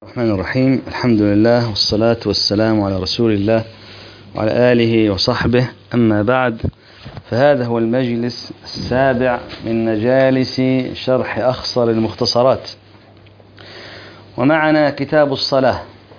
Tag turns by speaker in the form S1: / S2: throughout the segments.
S1: الرحمن الرحيم. الحمد لله والصلاة والسلام على رسول الله وعلى آله وصحبه، أما بعد، فهذا هو المجلس السابع من مجالس شرح أخصر المختصرات، ومعنا كتاب الصلاة.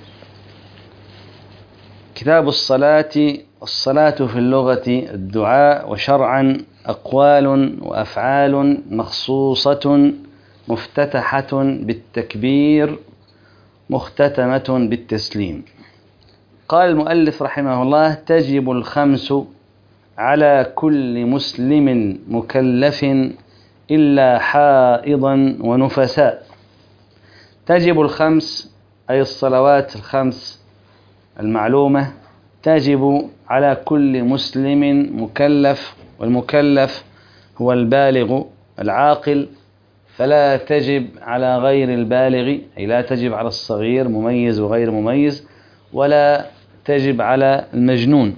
S1: كتاب الصلاة: الصلاة في اللغة الدعاء، وشرعا أقوال وأفعال مخصوصة مفتتحة بالتكبير مختتمة بالتسليم. قال المؤلف رحمه الله: تجب الخمس على كل مسلم مكلف إلا حائضا ونفساء. تجب الخمس أي الصلوات الخمس المعلومة تجب على كل مسلم مكلف، والمكلف هو البالغ العاقل، فلا تجب على غير البالغ، أي لا تجب على الصغير مميز وغير مميز، ولا تجب على المجنون.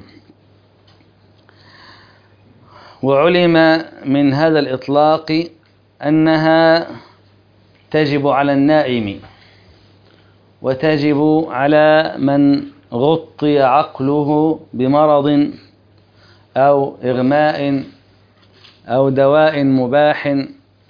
S1: وعلم من هذا الإطلاق أنها تجب على النائم، وتجب على من غطي عقله بمرض أو إغماء أو دواء مباح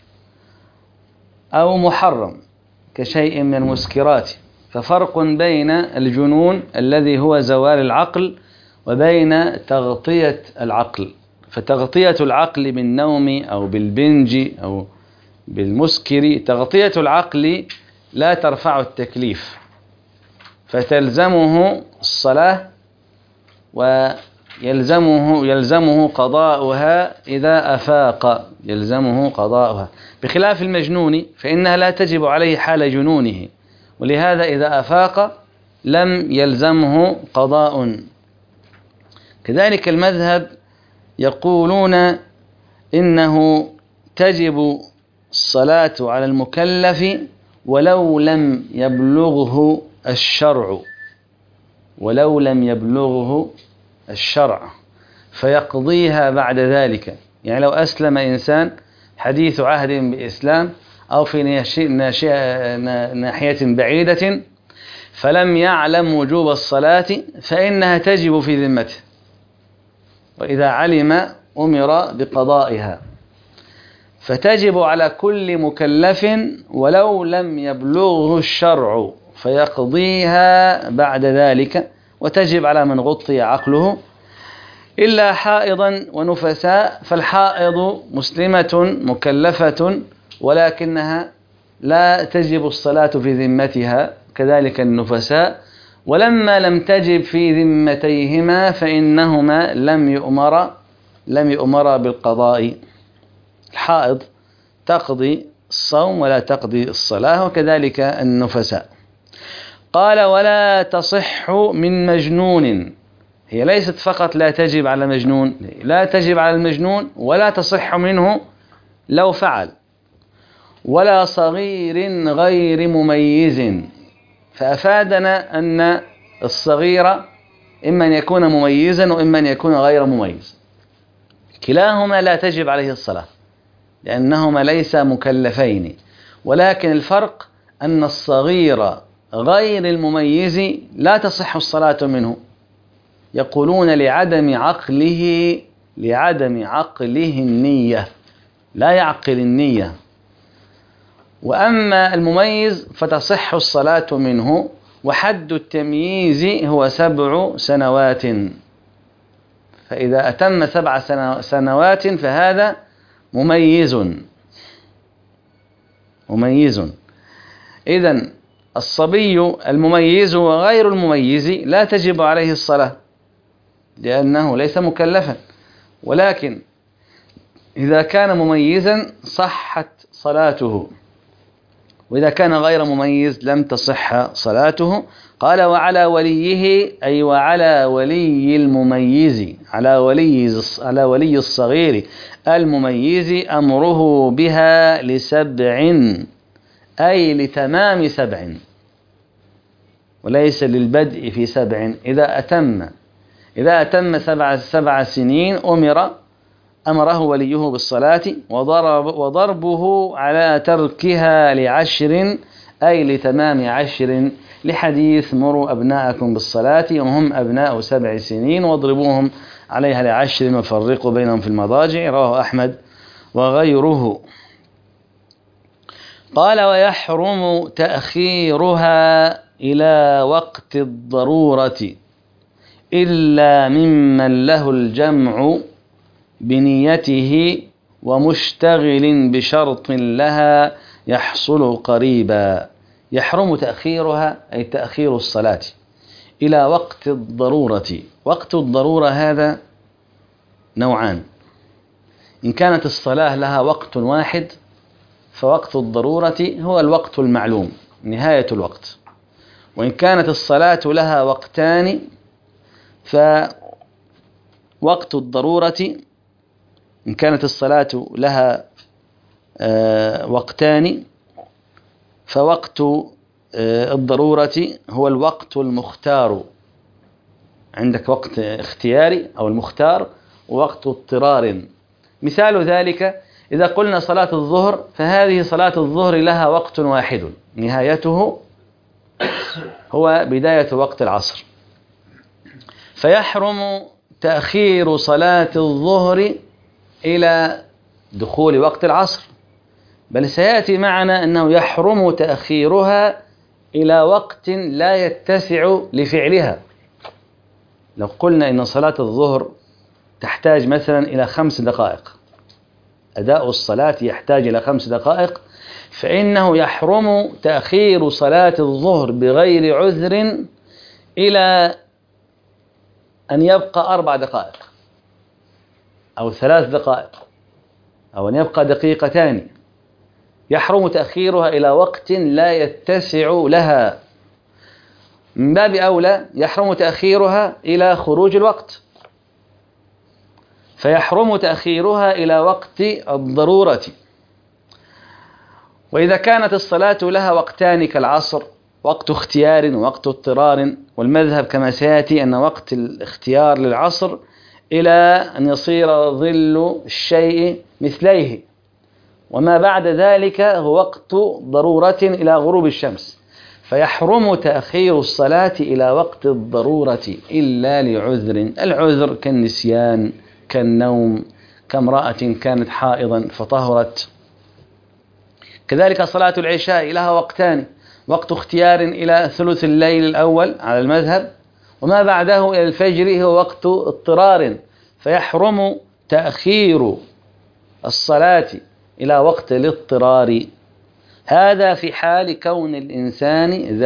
S1: أو محرم كشيء من المسكرات. ففرق بين الجنون الذي هو زوال العقل وبين تغطية العقل. فتغطية العقل بالنوم أو بالبنج أو بالمسكر، تغطية العقل لا ترفع التكليف، فتلزمه الصلاة ويلزمه قضاؤها إذا أفاق، يلزمه قضاؤها، بخلاف المجنون فإنها لا تجب عليه حال جنونه، ولهذا إذا أفاق لم يلزمه قضاء. كذلك المذهب يقولون إنه تجب الصلاة على المكلف ولو لم يبلغه الشرع، ولو لم يبلغه الشرع، فيقضيها بعد ذلك. يعني لو أسلم إنسان حديث عهد بإسلام أو في ناحية بعيدة فلم يعلم وجوب الصلاة، فإنها تجب في ذمته، وإذا علم أمر بقضائها. فتجب على كل مكلف ولو لم يبلغه الشرع، فيقضيها بعد ذلك. وتجب على من غطي عقله إلا حائضا ونفساء، فالحائض مسلمة مكلفة ولكنها لا تجب الصلاة في ذمتها، كذلك النفساء. ولما لم تجب في ذمتيهما فإنهما لم يؤمرا بالقضاء. الحائض تقضي الصوم ولا تقضي الصلاة، وكذلك النفساء. قال: ولا تصح من مجنون. هي ليست فقط لا تجب على مجنون، لا تجب على المجنون ولا تصح منه لو فعل، ولا صغير غير مميز. فأفادنا أن الصغير إما أن يكون مميزا وإما أن يكون غير مميز، كلاهما لا تجب عليه الصلاة لأنهما ليس مكلفين، ولكن الفرق أن الصغير غير المميز لا تصح الصلاة منه. يقولون لعدم عقله النية، لا يعقل النية. وأما المميز فتصح الصلاة منه، وحد التمييز هو 7 سنوات، فإذا أتم 7 سنوات فهذا مميز. إذن الصبي المميز وغير المميز لا تجب عليه الصلاة لأنه ليس مكلفا، ولكن إذا كان مميزا صحت صلاته، وإذا كان غير مميز لم تصح صلاته. قال: وعلى وليه، أي وعلى ولي المميز، على ولي الصغير المميز أمره بها ل7، أي لتمام 7 وليس للبدء في 7. إذا أتم 7 سنين أمره وليه بالصلاة، وضربه على تركها ل10 أي لتمام 10 لحديث مروا أبناءكم بالصلاة وهم أبناء 7 سنين واضربوهم عليها ل10 وفرقوا بينهم في المضاجع. رواه أحمد وغيره. قال ويحرم تأخيرها إلى وقت الضرورة إلا ممن له الجمع بنيته ومشتغل بشرط لها يحصل قريبا. يحرم تأخيرها أي تأخير الصلاة إلى وقت الضرورة. وقت الضرورة هذا نوعان: إن كانت الصلاة لها وقت واحد فوقت الضرورة هو الوقت المعلوم نهاية الوقت، وإن كانت الصلاة لها وقتان فوقت الضرورة إن كانت الصلاة لها وقتان فوقت الضرورة هو الوقت المختار. عندك وقت اختياري أو المختار ووقت اضطرار. مثال ذلك إذا قلنا صلاة الظهر فهذه صلاة الظهر لها وقت واحد نهايته هو بداية وقت العصر، فيحرم تأخير صلاة الظهر إلى دخول وقت العصر، بل سيأتي معنا أنه يحرم تأخيرها إلى وقت لا يتسع لفعلها. لو قلنا إن صلاة الظهر تحتاج مثلا إلى 5 دقائق، أداء الصلاة يحتاج إلى 5 دقائق، فإنه يحرم تأخير صلاة الظهر بغير عذر إلى أن يبقى 4 دقائق أو 3 دقائق أو أن يبقى دقيقتان. يحرم تأخيرها إلى وقت لا يتسع لها. من باب أولى يحرم تأخيرها إلى خروج الوقت، فيحرم تأخيرها إلى وقت الضرورة. وإذا كانت الصلاة لها وقتان كالعصر وقت اختيار ووقت اضطرار، والمذهب كما سيأتي أن وقت الاختيار للعصر إلى أن يصير ظل الشيء مثليه، وما بعد ذلك هو وقت ضرورة إلى غروب الشمس، فيحرم تأخير الصلاة إلى وقت الضرورة إلا لعذر. العذر كالنسيان كالنوم كامرأة كانت حائضا فطهرت. كذلك صلاة العشاء لها وقتان: وقت اختيار إلى ثلث الليل الأول على المذهب، وما بعده إلى الفجر هو وقت اضطرار، فيحرم تأخير الصلاة إلى وقت الاضطرار. هذا في حال كون الإنسان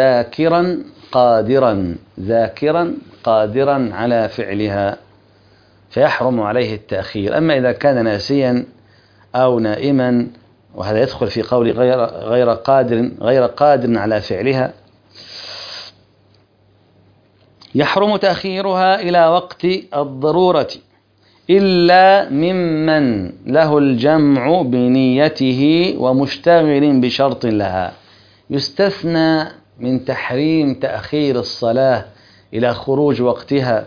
S1: ذاكرا قادرا على فعلها، فيحرم عليه التأخير. أما إذا كان ناسيا أو نائما، وهذا يدخل في قول غير قادر على فعلها، يحرم تأخيرها إلى وقت الضرورة إلا ممن له الجمع بنيته ومشتغل بشرط لها. يستثنى من تحريم تأخير الصلاة إلى خروج وقتها،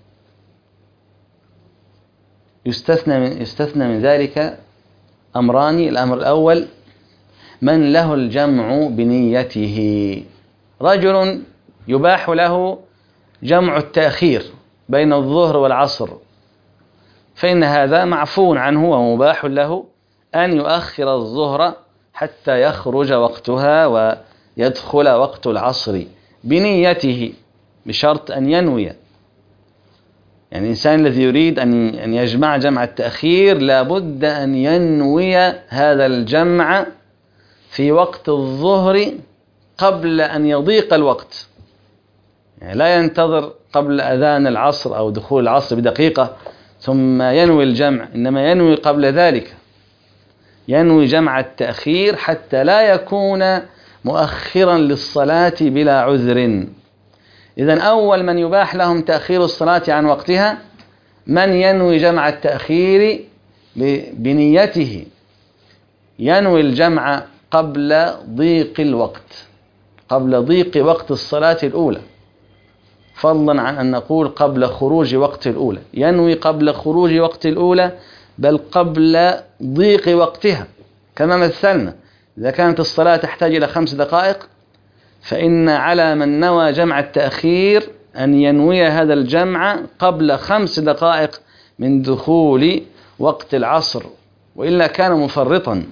S1: يستثنى من ذلك أمران: الأمر الأول من له الجمع بنيته، رجل يباح له جمع التأخير بين الظهر والعصر، فإن هذا معفو عنه ومباح له أن يؤخر الظهر حتى يخرج وقتها ويدخل وقت العصر بنيته، بشرط أن ينوي. يعني الإنسان الذي يريد أن يجمع جمع التأخير لابد أن ينوي هذا الجمع في وقت الظهر قبل أن يضيق الوقت، يعني لا ينتظر قبل أذان العصر أو دخول العصر بدقيقة ثم ينوي الجمع، إنما ينوي قبل ذلك، ينوي جمع التأخير حتى لا يكون مؤخرا للصلاة بلا عذر. إذن أول من يباح لهم تأخير الصلاة عن وقتها من ينوي جمع التأخير بنيته، ينوي الجمع قبل ضيق الوقت، قبل ضيق وقت الصلاة الأولى، فضلا عن أن نقول قبل خروج وقت الأولى، ينوي قبل خروج وقت الأولى بل قبل ضيق وقتها، كما مثلنا إذا كانت الصلاة تحتاج إلى 5 دقائق فإن على من نوى جمع التأخير أن ينوي هذا الجمع قبل 5 دقائق من دخول وقت العصر، وإلا كان مفرطا.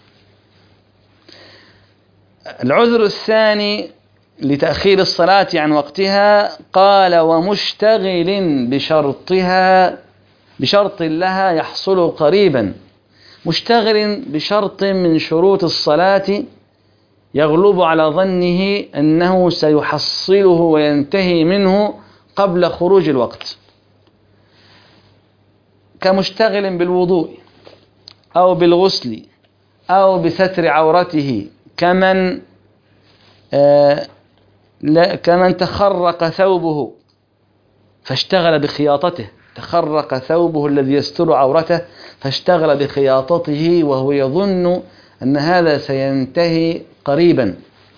S1: العذر الثاني لتأخير الصلاة عن وقتها قال: ومشتغل بشرط لها يحصل قريبا. مشتغل بشرط من شروط الصلاة يغلب على ظنه أنه سيحصله وينتهي منه قبل خروج الوقت، كمشتغل بالوضوء أو بالغسل أو بستر عورته، كمن تخرق ثوبه فاشتغل بخياطته، تخرق ثوبه الذي يستر عورته فاشتغل بخياطته وهو يظن أن هذا سينتهي قريبا.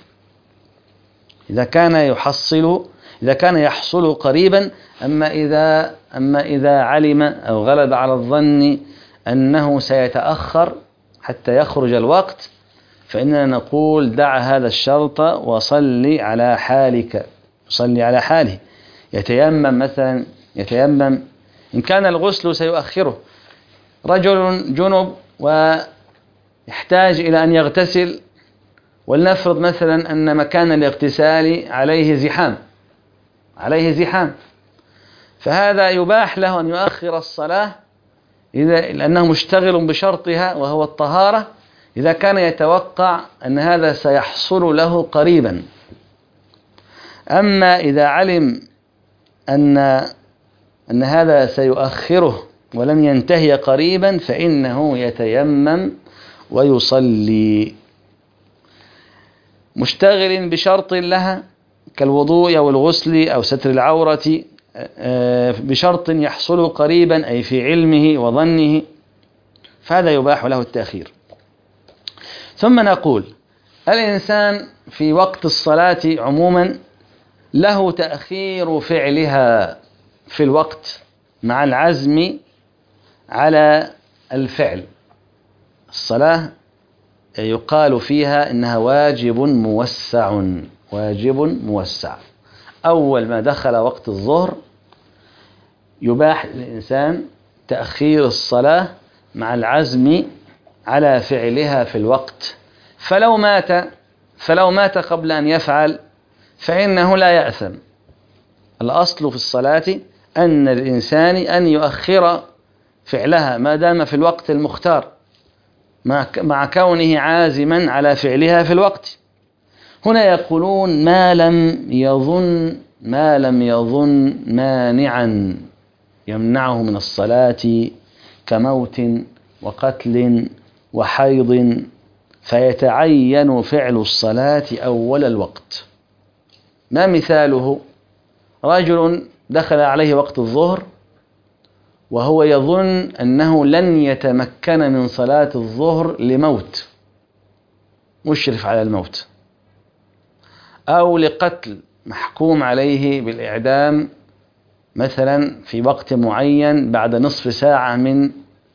S1: إذا كان يحصل قريبا. أما إذا علم أو غلب على الظن أنه سيتأخر حتى يخرج الوقت، فإننا نقول: دع هذا الشرط وصلي على حالك، صلي على حاله. يتيمم مثلا، إن كان الغسل سيؤخره، رجل جنب ويحتاج إلى أن يغتسل، ولنفرض مثلا أن مكان الاغتسال عليه زحام، فهذا يباح له أن يؤخر الصلاة لأنه مشتغل بشرطها وهو الطهارة، إذا كان يتوقع أن هذا سيحصل له قريبا. أما إذا علم أن هذا سيؤخره ولن ينتهي قريبا فإنه يتيمم ويصلي. مشتغل بشرط لها كالوضوء أو الغسل أو ستر العورة بشرط يحصل قريبا أي في علمه وظنه، فهذا يباح له التأخير. ثم نقول: الإنسان في وقت الصلاة عموما له تأخير فعلها في الوقت مع العزم على الفعل. الصلاة يقال فيها إنها واجب موسع. أول ما دخل وقت الظهر يباح للإنسان تأخير الصلاة مع العزم على فعلها في الوقت، فلو مات قبل أن يفعل فإنه لا يأثم. الأصل في الصلاة أن الإنسان أن يؤخر فعلها ما دام في الوقت المختار، مع كونه عازما على فعلها في الوقت. هنا يقولون: ما لم يظن مانعا يمنعه من الصلاة كموت وقتل وحيض، فيتعين فعل الصلاة أول الوقت. ما مثاله؟ رجل دخل عليه وقت الظهر وهو يظن أنه لن يتمكن من صلاة الظهر لموت، مشرف على الموت، أو لقتل محكوم عليه بالإعدام مثلا في وقت معين بعد نصف ساعة من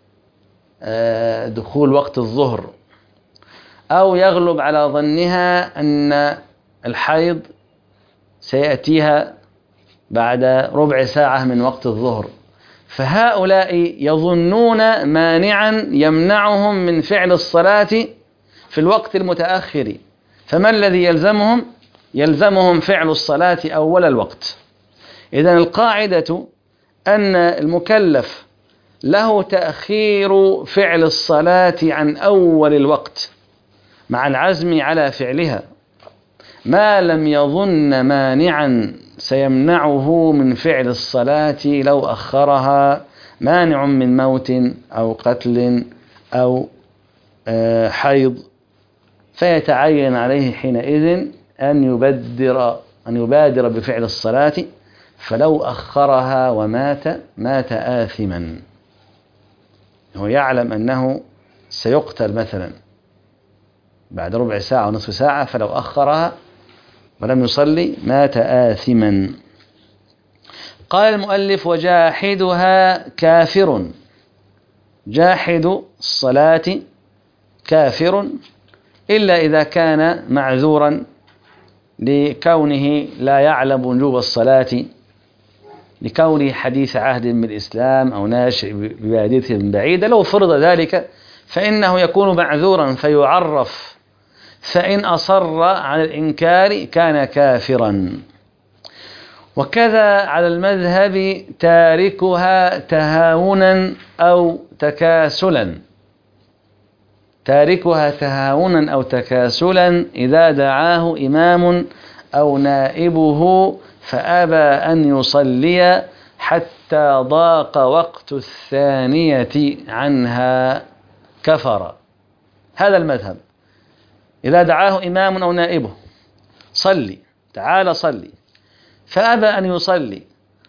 S1: دخول وقت الظهر، أو يغلب على ظنها أن الحيض سيأتيها بعد ربع ساعة من وقت الظهر، فهؤلاء يظنون مانعا يمنعهم من فعل الصلاة في الوقت المتأخر، فما الذي يلزمهم؟ يلزمهم فعل الصلاة أول الوقت. إذن القاعدة أن المكلف له تأخير فعل الصلاة عن أول الوقت مع العزم على فعلها ما لم يظن مانعا سيمنعه من فعل الصلاة لو أخرها، مانع من موت أو قتل أو حيض، فيتعين عليه حينئذ أن يبادر بفعل الصلاة، فلو أخرها مات آثما. هو يعلم أنه سيقتل مثلا بعد ربع ساعة ونصف ساعة، فلو أخرها ولم يصلي مات آثما. قال المؤلف: وجاحدها كافر. جاحد الصلاة كافر إلا إذا كان معذورا لكونه لا يعلم وجوب الصلاة، لكونه حديث عهد بالإسلام أو ناشئ ببادية من بعيدة. لو فرض ذلك فإنه يكون معذورا فيعرف، فإن أصر على الإنكار كان كافرا. وكذا على المذهب تاركها تهاونا أو تكاسلا، تاركها تهاونا أو تكاسلا إذا دعاه إمام أو نائبه فأبى أن يصلي حتى ضاق وقت الثانية عنها كفر. هذا المذهب. إذا دعاه إمام أو نائبه صلي، تعال صلي، فأبى أن يصلي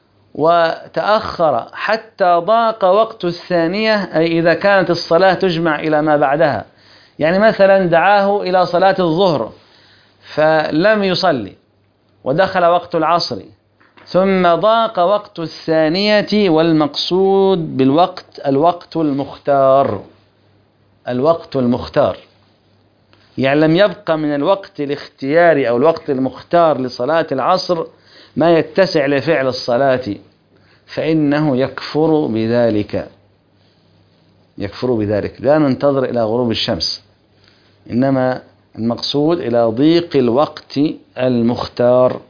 S1: وتأخر حتى ضاق وقت الثانية، أي إذا كانت الصلاة تجمع إلى ما بعدها، يعني مثلا دعاه إلى صلاة الظهر فلم يصلي ودخل وقت العصر ثم ضاق وقت الثانية، والمقصود بالوقت الوقت المختار، الوقت المختار، يعني لم يبقى من الوقت الاختياري أو الوقت المختار لصلاة العصر ما يتسع لفعل الصلاة، فإنه يكفر بذلك، يكفر بذلك. لا ننتظر إلى غروب الشمس، إنما المقصود إلى ضيق الوقت المختار.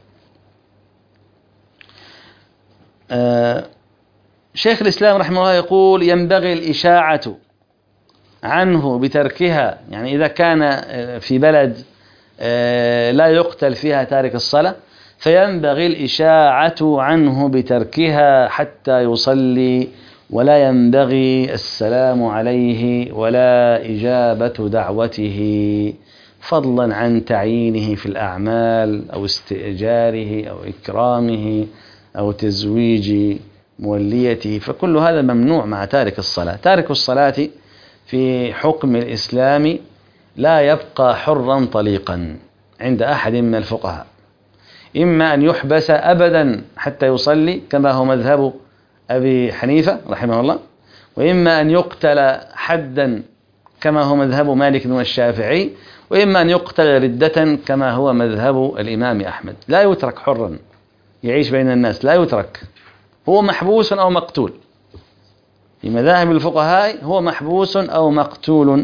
S1: شيخ الإسلام رحمه الله يقول: ينبغي الإشاعة عنه بتركها، يعني إذا كان في بلد لا يقتل فيها تارك الصلاة فينبغي الإشاعة عنه بتركها حتى يصلي، ولا ينبغي السلام عليه ولا إجابة دعوته، فضلا عن تعيينه في الأعمال أو استئجاره أو إكرامه أو تزويج موليته، فكل هذا ممنوع مع تارك الصلاة. تارك الصلاة في حكم الإسلام لا يبقى حرا طليقا عند أحد من الفقهاء، إما أن يحبس أبدا حتى يصلي كما هو مذهب أبي حنيفة رحمه الله، وإما أن يقتل حدا كما هو مذهب مالك والشافعي، وإما أن يقتل ردة كما هو مذهب الإمام أحمد. لا يترك حرا يعيش بين الناس، لا يترك، هو محبوس أو مقتول. في مذاهب الفقهاء هو محبوس أو مقتول.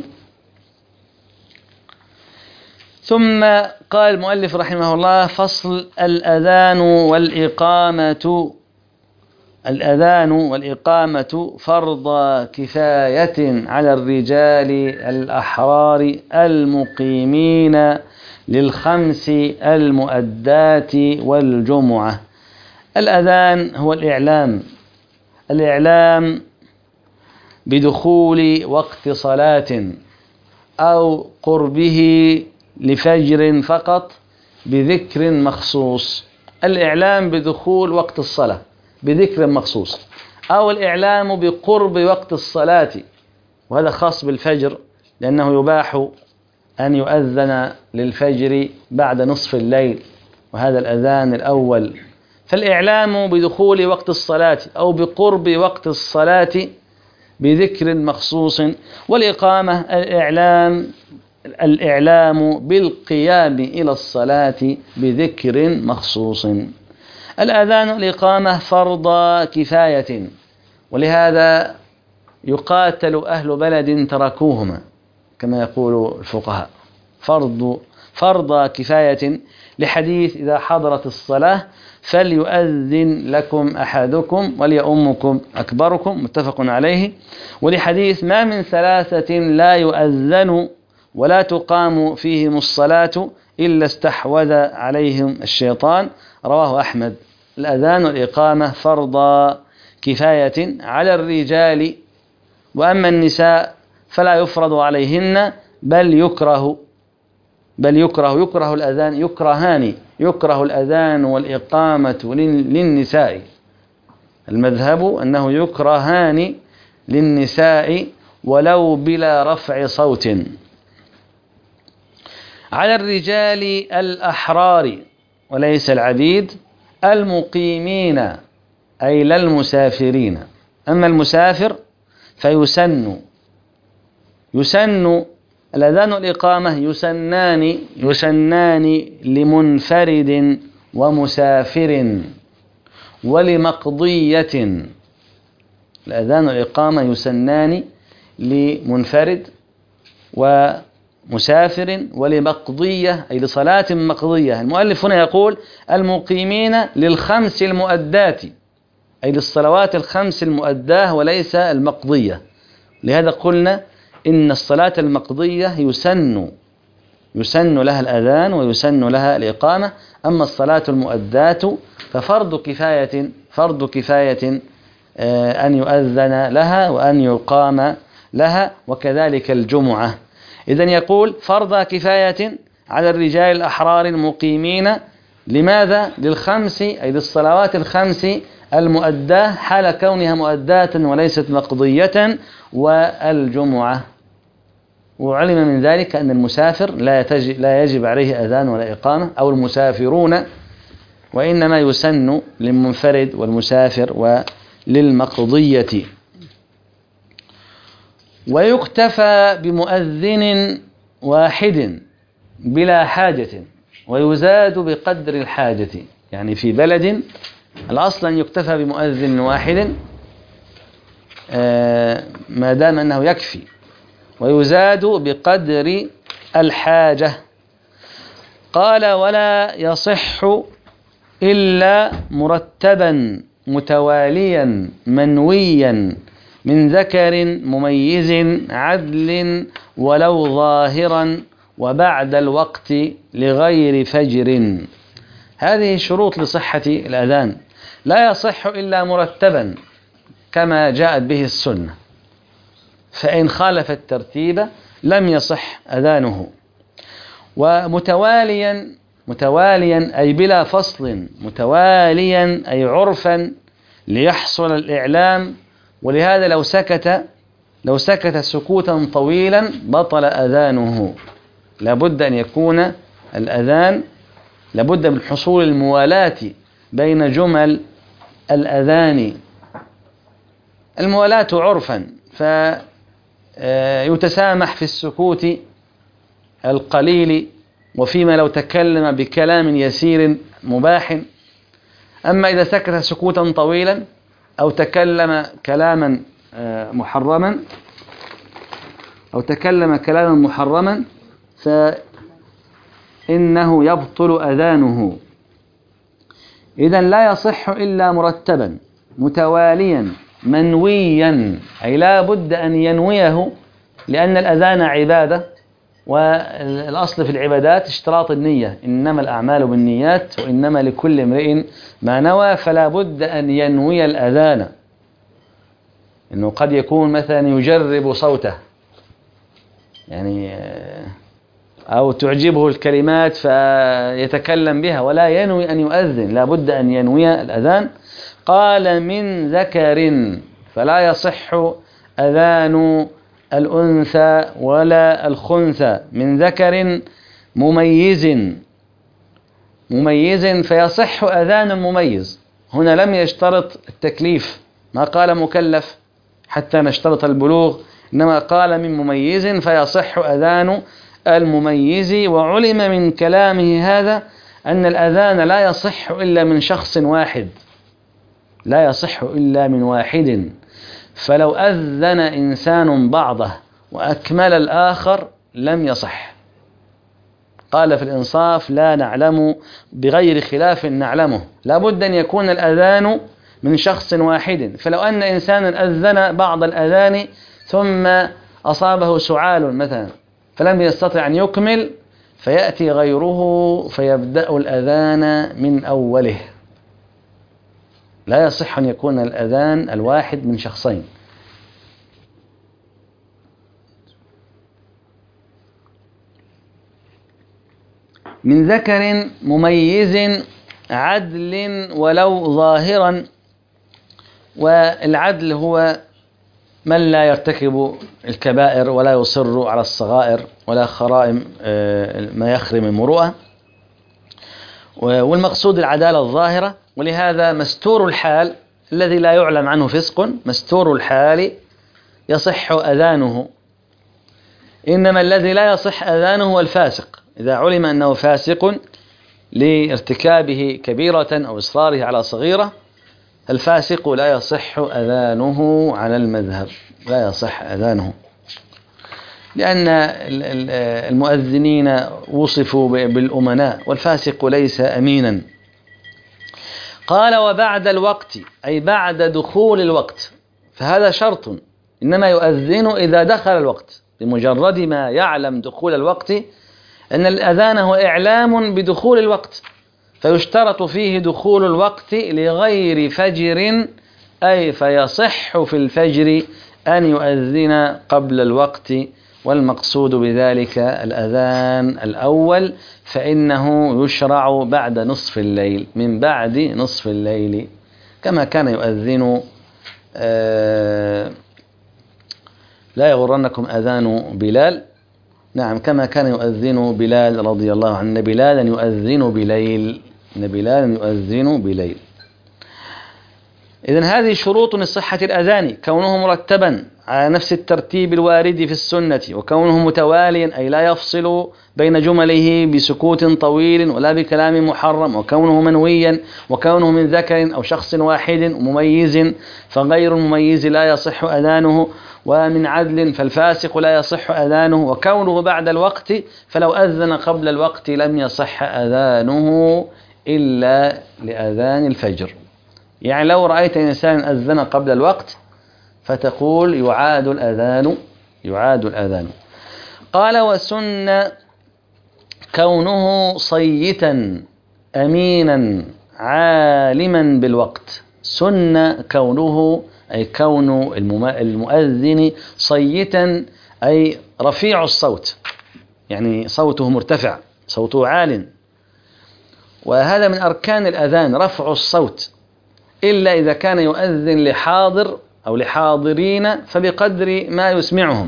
S1: ثم قال المؤلف رحمه الله: فصل: الأذان والإقامة فرض كفاية على الرجال الأحرار المقيمين للخمس المؤدات والجمعة. الأذان هو الإعلام بدخول وقت صلاة أو قربه لفجر فقط بذكر مخصوص، الإعلام بدخول وقت الصلاة بذكر مخصوص، أو الإعلام بقرب وقت الصلاة، وهذا خاص بالفجر لأنه يباح أن يؤذن للفجر بعد نصف الليل، وهذا الأذان الأول. فالإعلام بدخول وقت الصلاة أو بقرب وقت الصلاة بذكر مخصوص، والإقامة الإعلام بالقيام إلى الصلاة بذكر مخصوص. الأذان والإقامة فرض كفاية، ولهذا يقاتل أهل بلد تركوهما كما يقول الفقهاء، فرض كفاية، لحديث: إذا حضرت الصلاة فليؤذن لكم أحدكم وليؤمكم أكبركم، متفق عليه. ولحديث: ما من ثلاثة لا يؤذن ولا تقام فيهم الصلاة إلا استحوذ عليهم الشيطان، رواه أحمد. الأذان والإقامة فرض كفاية على الرجال، وأما النساء فلا يفرض عليهن، بل يكره الأذان، يكره الأذان والإقامة للنساء. المذهب أنه يكرهان للنساء ولو بلا رفع صوت. على الرجال الأحرار وليس العبيد المقيمين، أي لا المسافرين. أما المسافر فيسن الأذان والإقامة يسنان لمنفرد ومسافر ولمقضية. الأذان والإقامة يسنان لمنفرد ومسافر ولمقضية، أي لصلاة مقضية. المؤلف هنا يقول المقيمين للخمس المؤدات، أي للصلوات الخمس المؤداه وليس المقضية. لهذا قلنا إن الصلاة المقضية يسن لها الأذان ويسن لها الإقامة، أما الصلاة المؤداة ففرض كفاية أن يؤذن لها وأن يقام لها، وكذلك الجمعة. إذن يقول فرض كفاية على الرجال الأحرار المقيمين، لماذا؟ للخمس، أي للصلوات الخمس المؤداة حال كونها مؤداة وليست مقضية، والجمعة. وعلم من ذلك أن المسافر لا يجب عليه أذان ولا إقامة، أو المسافرون، وإنما يسن للمنفرد والمسافر وللمقضية. ويكتفى بمؤذن واحد بلا حاجة، ويزاد بقدر الحاجة. يعني في بلد الأصل أن يكتفى بمؤذن واحد ما دام أنه يكفي، ويزاد بقدر الحاجة. قال ولا يصح إلا مرتبا متواليا منويا من ذكر مميز عدل ولو ظاهرا وبعد الوقت لغير فجر. هذه شروط لصحة الأذان. لا يصح إلا مرتبا كما جاءت به السنة، فإن خالف الترتيب لم يصح أذانه. ومتواليا أي بلا فصل، متواليا أي عرفا ليحصل الإعلام. ولهذا لو سكت سكوتا طويلا بطل أذانه. لابد أن يكون الأذان، لابد من حصول الموالاة بين جمل الأذان. الموالاة عرفا، فيتسامح في السكوت القليل، وفيما لو تكلم بكلام يسير مباح. أما إذا سكت سكوتا طويلا أو تكلم كلاما محرما فإنه يبطل أذانه. إذن لا يصح إلا مرتبا متواليا منويا، أي لا بد أن ينويه، لأن الأذان عبادة، والأصل في العبادات اشتراط النية، إنما الأعمال بالنيات وإنما لكل امرئ ما نوى. فلا بد أن ينوي الأذان. إنه قد يكون مثلا يجرب صوته، يعني أو تعجبه الكلمات فيتكلم بها ولا ينوي أن يؤذن، لا بد أن ينوي الأذان. قال من ذكر، فلا يصح أذان الأنثى ولا الخنثى. من ذكر مميز فيصح أذان المميز. هنا لم يشترط التكليف، ما قال مكلف حتى نشترط البلوغ، إنما قال من مميز فيصح أذان المميز. وعلم من كلامه هذا أن الأذان لا يصح إلا من شخص واحد، لا يصح إلا من واحد. فلو أذن إنسان بعضه وأكمل الآخر لم يصح. قال في الإنصاف لا نعلم بغير خلاف نعلمه، لا بد أن يكون الأذان من شخص واحد. فلو أن إنسانا أذن بعض الأذان ثم أصابه سعال مثلا فلم يستطع أن يكمل، فيأتي غيره فيبدأ الأذان من أوله. لا يصح أن يكون الأذان الواحد من شخصين. من ذكر مميز عدل ولو ظاهرا. والعدل هو من لا يرتكب الكبائر ولا يصر على الصغائر ولا خرائم ما يخرم المروءة، والمقصود العدالة الظاهرة. ولهذا مستور الحال الذي لا يعلم عنه فسق، مستور الحال يصح أذانه. إنما الذي لا يصح أذانه هو الفاسق، إذا علم أنه فاسق لارتكابه كبيرة أو إصراره على صغيرة، الفاسق لا يصح أذانه على المذهب، لا يصح أذانه، لأن المؤذنين وصفوا بالأمناء، والفاسق ليس أمينا. قال وبعد الوقت، أي بعد دخول الوقت، فهذا شرط، إنما يؤذن إذا دخل الوقت، بمجرد ما يعلم دخول الوقت، أن الأذان هو إعلام بدخول الوقت، فيشترط فيه دخول الوقت لغير فجر، أي فيصح في الفجر أن يؤذن قبل الوقت، والمقصود بذلك الأذان الأول، فإنه يشرع بعد نصف الليل، من بعد نصف الليل، كما كان يؤذن لا يغرنكم أذان بلال، نعم كما كان يؤذن بلال رضي الله عنه، بلالا يؤذن بليل، بلالا يؤذن بليل. إذن هذه شروط لصحة الأذان: كونه مرتبا على نفس الترتيب الوارد في السنة، وكونه متواليا أي لا يفصل بين جمله بسكوت طويل ولا بكلام محرم، وكونه منويا، وكونه من ذكر أو شخص واحد مميز، فغير المميز لا يصح أذانه، ومن عدل فالفاسق لا يصح أذانه، وكونه بعد الوقت، فلو أذن قبل الوقت لم يصح أذانه إلا لأذان الفجر. يعني لو رأيت إنسان أذن قبل الوقت فتقول يعاد الأذان، يعاد الأذان. قال وسن كونه صيتا أمينا عالما بالوقت، سن كونه أي كون المؤذن صيتا أي رفيع الصوت، يعني صوته مرتفع، صوته عال، وهذا من أركان الأذان رفع الصوت، إلا إذا كان يؤذن لحاضر أو لحاضرين فبقدر ما يسمعهم،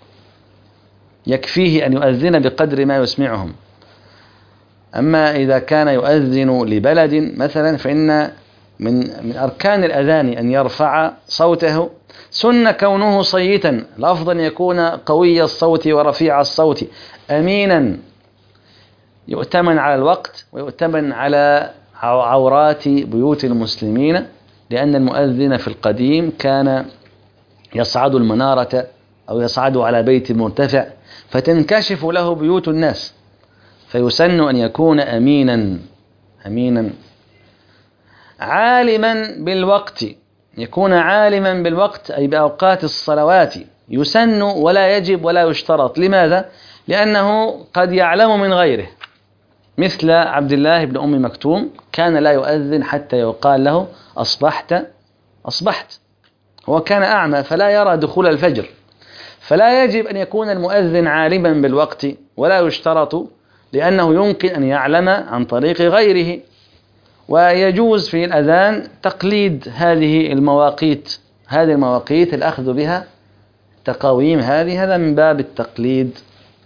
S1: يكفيه أن يؤذن بقدر ما يسمعهم. أما إذا كان يؤذن لبلد مثلا فإن من أركان الأذان أن يرفع صوته. سن كونه صيتا، الأفضل أن يكون قوي الصوت ورفيع الصوت، أمينا، يؤتمن على الوقت ويؤتمن على عورات بيوت المسلمين، لأن المؤذن في القديم كان يصعد المنارة أو يصعد على بيت مرتفع فتنكشف له بيوت الناس، فيسن أن يكون أمينا. عالما بالوقت، يكون عالما بالوقت أي بأوقات الصلوات، يسن ولا يجب ولا يشترط. لماذا؟ لأنه قد يعلم من غيره، مثل عبد الله بن أم مكتوم كان لا يؤذن حتى يقال له أصبحت، هو كان أعمى فلا يرى دخول الفجر، فلا يجب أن يكون المؤذن عالما بالوقت، ولا يشترط، لأنه يمكن أن يعلم عن طريق غيره. ويجوز في الأذان تقليد هذه المواقيت الأخذ بها تقاويم هذا من باب التقليد.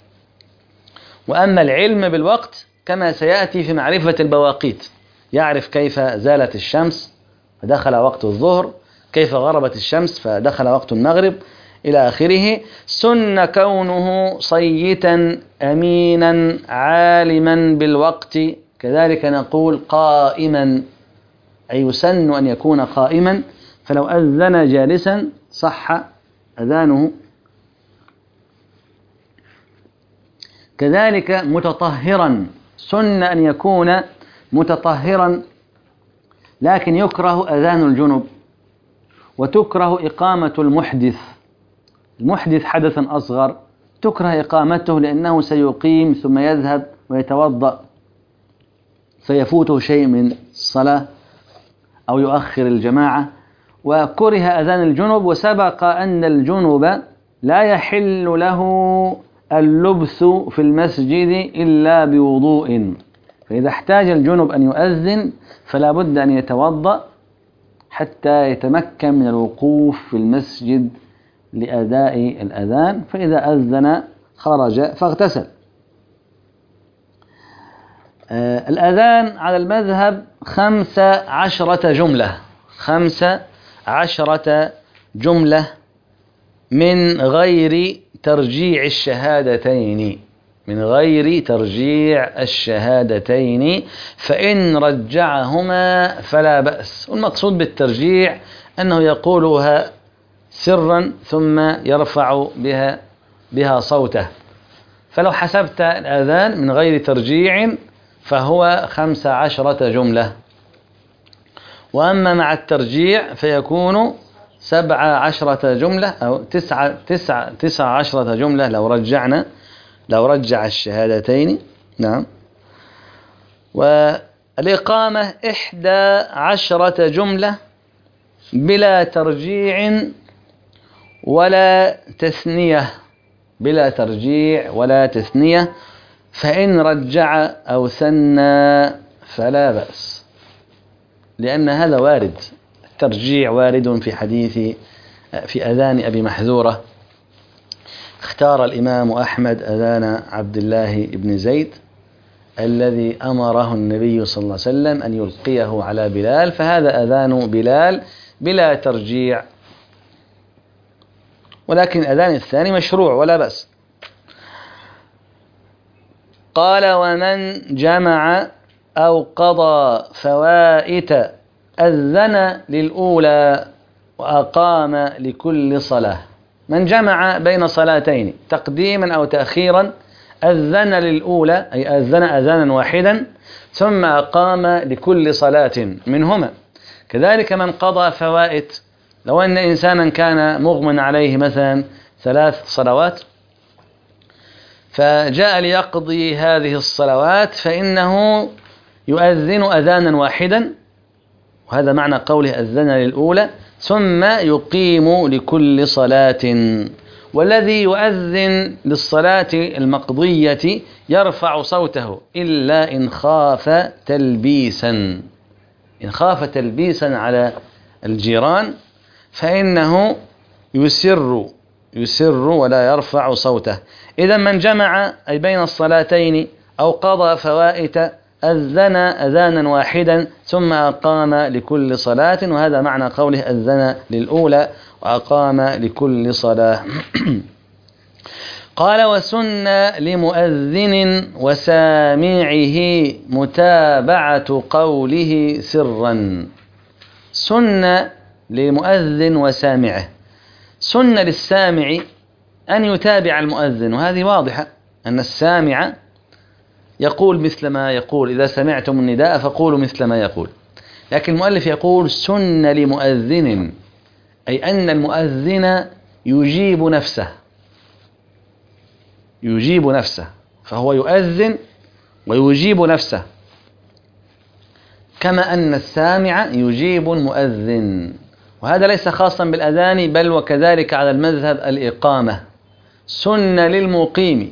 S1: وأما العلم بالوقت كما سيأتي في معرفة البواقيت، يعرف كيف زالت الشمس فدخل وقت الظهر، كيف غربت الشمس فدخل وقت المغرب إلى آخره. سن كونه صيتا أمينا عالما بالوقت، كذلك نقول قائما، أي يسن أن يكون قائما، فلو أذن جالسا صح أذانه. كذلك متطهرا، سن أن يكون متطهرا، لكن يكره أذان الجنب، وتكره إقامة المحدث حدثا أصغر، تكره إقامته لأنه سيقيم ثم يذهب ويتوضأ فيفوته شيء من الصلاة أو يؤخر الجماعة. وكره أذان الجنب، وسبق أن الجنب لا يحل له اللبث في المسجد إلا بوضوء، فإذا احتاج الجنب أن يؤذن فلا بد أن يتوضأ حتى يتمكن من الوقوف في المسجد لأداء الأذان، فإذا أذن خرج فاغتسل. الأذان على المذهب 15 جملة، 15 جملة من غير ترجيع الشهادتين، من غير ترجيع الشهادتين، فإن رجعهما فلا بأس. والمقصود بالترجيع أنه يقولها سرا ثم يرفع بها صوته. فلو حسبت الأذان من غير ترجيع فهو 15 جملة، وأما مع الترجيع فيكون 17 جملة أو 19 جملة لو رجع الشهادتين. نعم. والإقامة 11 جملة بلا ترجيع ولا تثنية، بلا ترجيع ولا تثنية، فإن رجع أو ثنى فلا بأس، لأن هذا وارد. الترجيع وارد في أذان أبي محذورة. اختار الإمام أحمد أذان عبد الله بن زيد الذي أمره النبي صلى الله عليه وسلم أن يلقيه على بلال، فهذا أذان بلال بلا ترجيع، ولكن الأذان الثاني مشروع ولا بأس. قال: ومن جمع أو قضى فوائت أذن للأولى وأقام لكل صلاة. من جمع بين صلاتين تقديما أو تأخيرا أذن للأولى، أي أذن أذانا واحدا، ثم أقام لكل صلاة منهما. كذلك من قضى فوائت، لو أن إنسانا كان مغمى عليه مثلا 3 صلوات فجاء ليقضي هذه الصلوات، فإنه يؤذن أذانا واحدا، وهذا معنى قوله أذن للأولى، ثم يقيم لكل صلاة. والذي يؤذن للصلاة المقضية يرفع صوته إلا إن خاف تلبيسا. إن خاف تلبيسا على الجيران فإنه يسر ولا يرفع صوته. إذا من جمع أي بين الصلاتين أو قضى فوائت أذن أذانا واحدا ثم أقام لكل صلاة، وهذا معنى قوله أذن للأولى وأقام لكل صلاة. قال: وسن لمؤذن وسامعه متابعة قوله سرا. سن لمؤذن وسامعه، سن للسامع أن يتابع المؤذن، وهذه واضحة أن السامع يقول مثل ما يقول، إذا سمعتم النداء فقولوا مثل ما يقول. لكن المؤلف يقول سن لمؤذن، أي أن المؤذن يجيب نفسه، فهو يؤذن ويجيب نفسه، كما أن السامع يجيب المؤذن. وهذا ليس خاصا بالأذان، بل وكذلك على المذهب الإقامة. سن للمقيم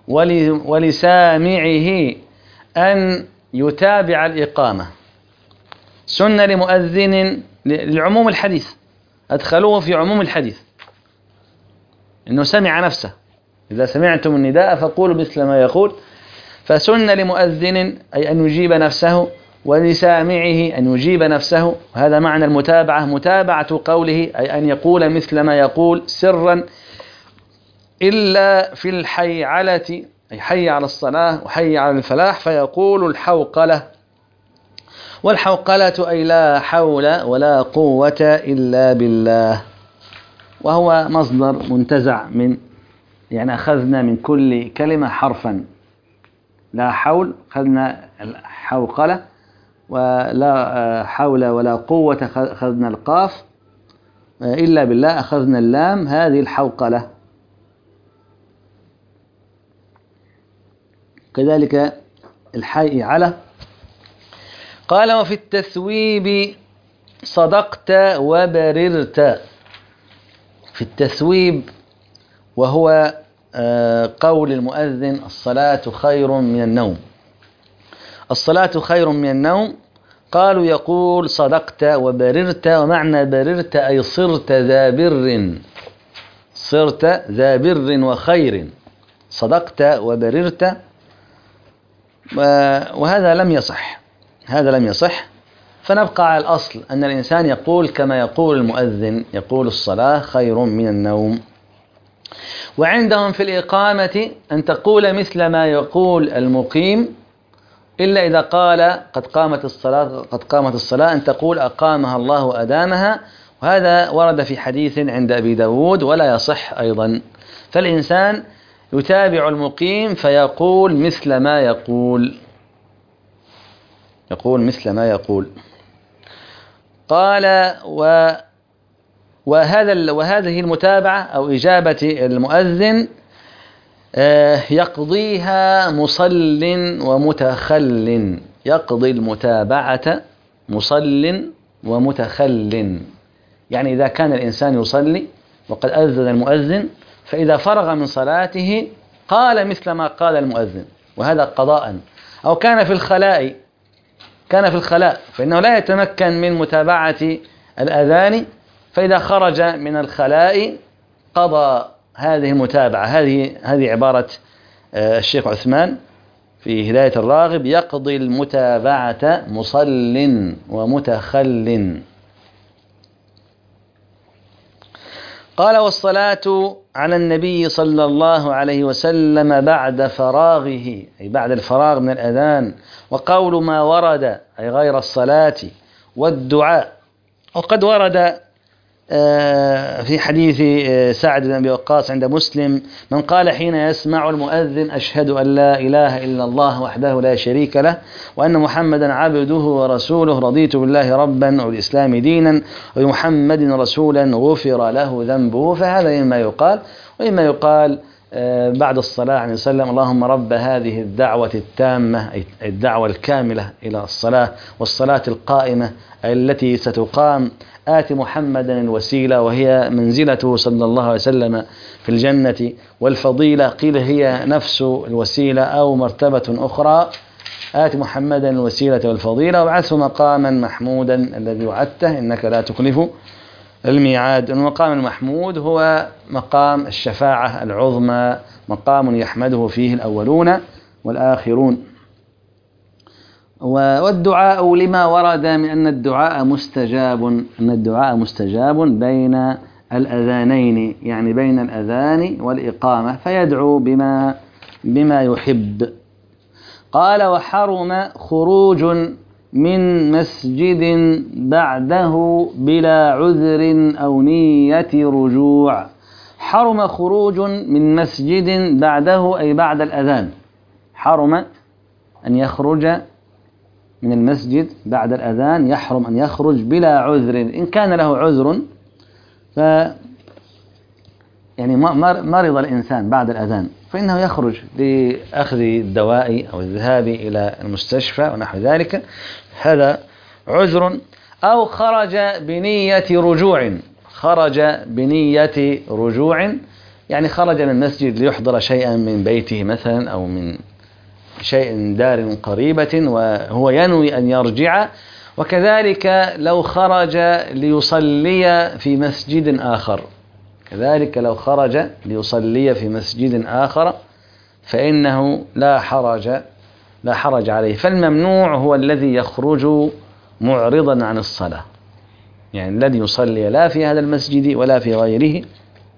S1: ولسامعه أن يتابع الإقامة. سن لمؤذن لعموم الحديث، أدخلوه في عموم الحديث، إنه سمع نفسه، إذا سمعتم النداء فقولوا مثل ما يقول. فسن لمؤذن أي أن يجيب نفسه، ولسامعه أن يجيب نفسه، وهذا معنى المتابعة، متابعة قوله أي أن يقول مثل ما يقول سرا، إلا في الحيعلة أي حي على الصلاة وحي على الفلاح فيقول الحوقلة. والحوقلة أي لا حول ولا قوة إلا بالله، وهو مصدر منتزع من، يعني أخذنا من كل كلمة حرفا. لا حول أخذنا الحوقلة، ولا حول ولا قوة أخذنا القاف، إلا بالله أخذنا اللام، هذه الحوقلة. كذلك الحي على. قال: وفي التثويب صدقت وبررت. في التثويب وهو قول المؤذن الصلاة خير من النوم. الصلاة خير من النوم، قالوا يقول صدقت وبررت، ومعنى بررت أي صرت ذا بر، صرت ذا بر وخير، صدقت وبررت. وهذا لم يصح، هذا لم يصح. فنبقى على الأصل أن الإنسان يقول كما يقول المؤذن، يقول الصلاة خير من النوم. وعندهم في الإقامة أن تقول مثل ما يقول المقيم، إلا إذا قال قد قامت الصلاة أن تقول أقامها الله وأدامها، وهذا ورد في حديث عند أبي داود ولا يصح أيضا. فالإنسان يتابع المقيم فيقول مثل ما يقول، مثل ما يقول. قال وهذه المتابعة أو إجابة المؤذن يقضيها مصل ومتخل، يقضي المتابعة مصل ومتخل. يعني إذا كان الإنسان يصلي وقد أذن المؤذن، فإذا فرغ من صلاته قال مثل ما قال المؤذن، وهذا قضاء. أو كان في الخلاء فإنه لا يتمكن من متابعة الأذان، فإذا خرج من الخلاء قضى هذه المتابعة. هذه عبارة الشيخ عثمان في هداية الراغب: يقضي المتابعة مصل ومتخل. قال: والصلاة على النبي صلى الله عليه وسلم بعد فراغه، أي بعد الفراغ من الأذان، وقول ما ورد أي غير الصلاة، والدعاء. وقد ورد في حديث سعد بن أبي وقاص عند مسلم: من قال حين يسمع المؤذن أشهد أن لا إله إلا الله وحده لا شريك له وأن محمدا عبده ورسوله رضيت بالله ربا وبالإسلام دينا وبمحمد رسولا غفر له ذنبه. فهذا مما يقال. وإما يقال بعد الصلاة عليه وسلم: اللهم رب هذه الدعوة التامة، أي الدعوة الكاملة إلى الصلاة، والصلاة القائمة أي التي ستقام، آت محمدا الوسيلة وهي منزلته صلى الله عليه وسلم في الجنة، والفضيلة قيل هي نفس الوسيلة أو مرتبة أخرى، آت محمدا الوسيلة والفضيلة وابعثه مقاما محمودا الذي وعدته إنك لا تخلف الميعاد. المقام المحمود هو مقام الشفاعة العظمى، مقام يحمده فيه الأولون والآخرون. والدعاء لما ورد من أن الدعاء مستجاب بين الأذانين، يعني بين الأذان والإقامة، فيدعو بما يحب. قال: وحرم خروج من مسجد بعده بلا عذر أو نية رجوع. حرم خروج من مسجد بعده أي بعد الأذان، حرم أن يخرج من المسجد بعد الأذان، يحرم أن يخرج بلا عذر. إن كان له عذر يعني مرض الإنسان بعد الأذان فإنه يخرج لأخذ الدواء أو الذهاب إلى المستشفى ونحو ذلك، هذا عذر. أو خرج بنية رجوع، يعني خرج من المسجد ليحضر شيئا من بيته مثلا أو من شيء دار قريبة وهو ينوي أن يرجع. وكذلك لو خرج ليصلي في مسجد آخر، فإنه لا حرج عليه. فالممنوع هو الذي يخرج معرضا عن الصلاة، يعني الذي يصلي لا في هذا المسجد ولا في غيره.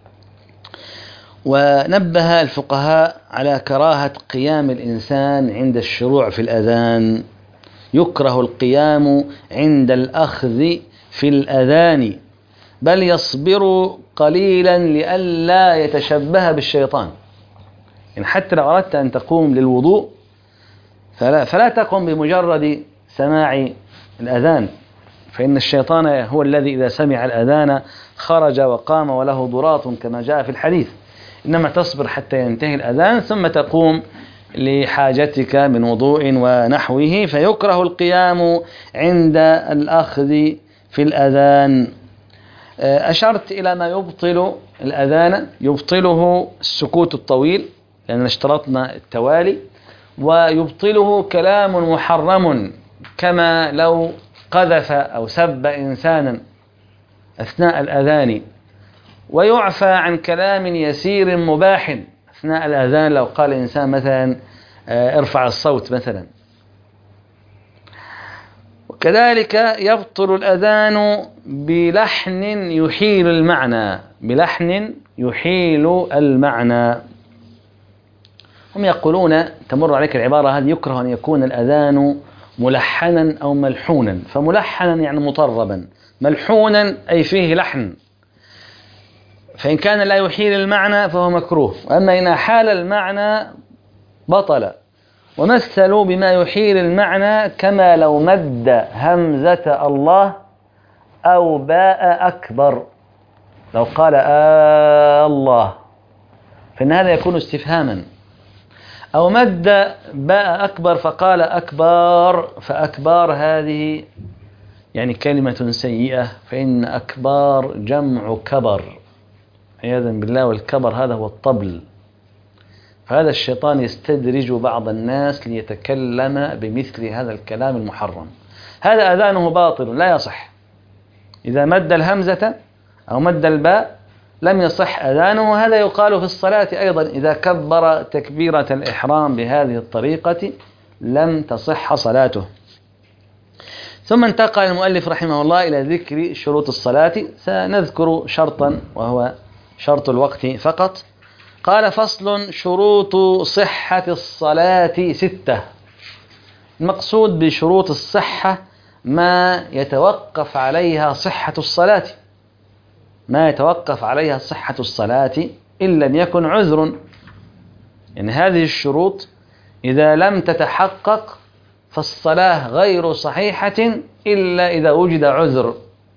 S1: ونبه الفقهاء على كراهة قيام الإنسان عند الشروع في الأذان. يكره القيام عند الأخذ في الأذان، بل يصبر قليلا لئلا يتشبه بالشيطان. يعني حتى لو أردت أن تقوم للوضوء فلا تقوم بمجرد سماع الأذان، فإن الشيطان هو الذي إذا سمع الأذان خرج وقام وله ضراط كما جاء في الحديث. إنما تصبر حتى ينتهي الأذان ثم تقوم لحاجتك من وضوء ونحوه. فيكره القيام عند الأخذ في الأذان. أشرت إلى ما يبطل الأذان، يبطله السكوت الطويل لأننا اشترطنا التوالي، ويبطله كلام محرم كما لو قذف أو سب إنسانا أثناء الأذان. ويعفى عن كلام يسير مباح أثناء الأذان، لو قال إنسان مثلا ارفع الصوت مثلا. وكذلك يبطل الأذان بلحن يحيل المعنى، بلحن يحيل المعنى. هم يقولون تمر عليك العبارة هذه: يكره أن يكون الأذان ملحنا أو ملحونا. فملحنا يعني مطربا، ملحونا أي فيه لحن، فإن كان لا يحيل المعنى فهو مكروه، وأما إن أحال المعنى بطل. ومثلوا بما يحيل المعنى كما لو مد همزة الله أو باء أكبر، لو قال الله فإن هذا يكون استفهاما، أو مد باء أكبر فقال أكبر، فأكبار هذه يعني كلمة سيئة، فإن أكبار جمع كبر عياذا بالله، والكبر هذا هو الطبل. فهذا الشيطان يستدرج بعض الناس ليتكلم بمثل هذا الكلام المحرم. هذا أذانه باطل لا يصح، إذا مد الهمزة أو مد الباء لم يصح أذانه. وهذا يقال في الصلاة أيضا، إذا كبر تكبيرة الإحرام بهذه الطريقة لم تصح صلاته. ثم انتقل المؤلف رحمه الله إلى ذكر شروط الصلاة. سنذكر شرطا وهو شرط الوقت فقط. قال: فصل: شروط صحة الصلاة 6. المقصود بشروط الصحة ما يتوقف عليها صحة الصلاة، ما يتوقف عليها صحة الصلاة إن لم يكن عذر. يعني هذه الشروط إذا لم تتحقق فالصلاة غير صحيحة إلا إذا وجد عذر.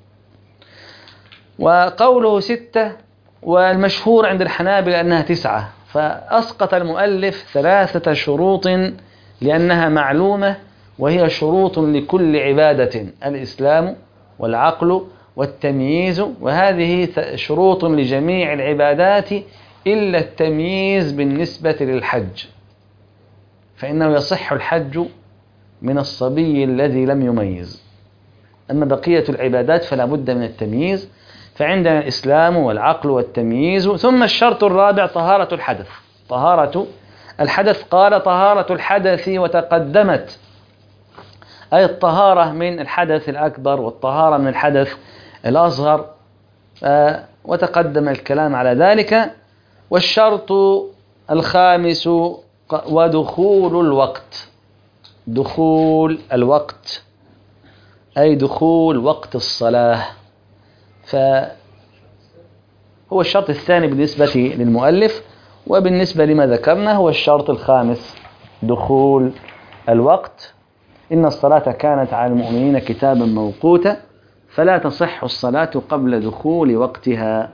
S1: وقوله 6، والمشهور عند الحنابلة أنها 9، فأسقط المؤلف 3 شروط لأنها معلومة، وهي شروط لكل عبادة: الإسلام والعقل والتمييز. وهذه شروط لجميع العبادات إلا التمييز بالنسبة للحج، فإنه يصح الحج من الصبي الذي لم يميز، أما بقية العبادات فلا بد من التمييز. فعندنا الإسلام والعقل والتمييز. ثم الشرط الرابع طهارة الحدث. طهارة الحدث، قال: طهارة الحدث وتقدمت، أي الطهارة من الحدث الأكبر والطهارة من الحدث الأصغر، وتقدم الكلام على ذلك. والشرط الخامس ودخول الوقت. دخول الوقت أي دخول وقت الصلاة، فهو الشرط الثاني بالنسبة للمؤلف، وبالنسبة لما ذكرنا هو الشرط الخامس: دخول الوقت. إن الصلاة كانت على المؤمنين كتابا موقوتا، فلا تصح الصلاة قبل دخول وقتها.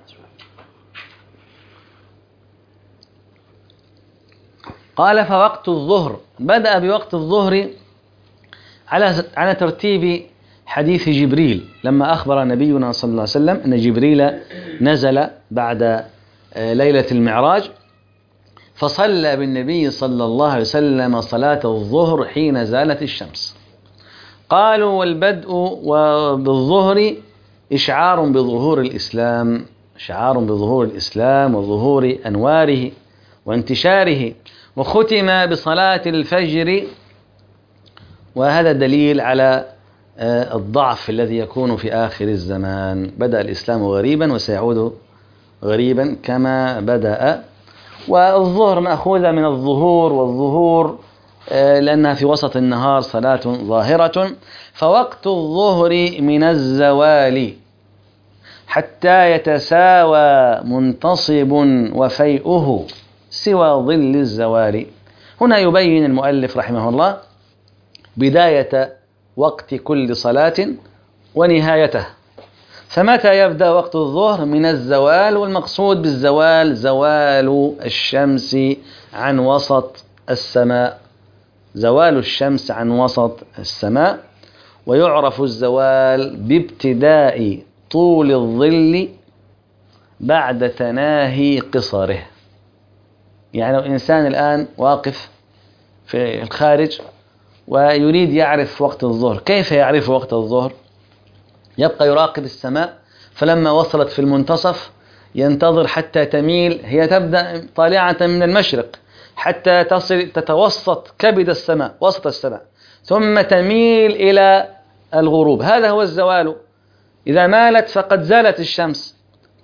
S1: قال: فوقت الظهر. بدأ بوقت الظهر على ترتيب حديث جبريل، لما أخبر نبينا صلى الله عليه وسلم أن جبريل نزل بعد ليلة المعراج فصلى بالنبي صلى الله عليه وسلم صلاة الظهر حين زالت الشمس. قالوا: والبدء بالظهر إشعار بظهور الإسلام، إشعار بظهور الإسلام وظهور أنواره وانتشاره. وختم بصلاة الفجر، وهذا دليل على الضعف الذي يكون في آخر الزمان. بدأ الإسلام غريبا وسيعود غريبا كما بدأ. والظهر مأخوذة من الظهور، والظهور لأنها في وسط النهار صلاة ظاهرة. فوقت الظهر من الزوال حتى يتساوى منتصب وفيئه سوى ظل الزوال. هنا يبين المؤلف رحمه الله بداية وقت كل صلاة ونهايته. فمتى يبدأ وقت الظهر؟ من الزوال، والمقصود بالزوال زوال الشمس عن وسط السماء، زوال الشمس عن وسط السماء. ويعرف الزوال بابتداء طول الظل بعد تناهي قصره. يعني لو إنسان الآن واقف في الخارج ويريد يعرف وقت الظهر، كيف يعرف وقت الظهر؟ يبقى يراقب السماء، فلما وصلت في المنتصف ينتظر حتى تميل، هي تبدأ طالعة من المشرق حتى تصل تتوسط كبد السماء، وسط السماء، ثم تميل إلى الغروب. هذا هو الزوال. إذا مالت فقد زالت الشمس،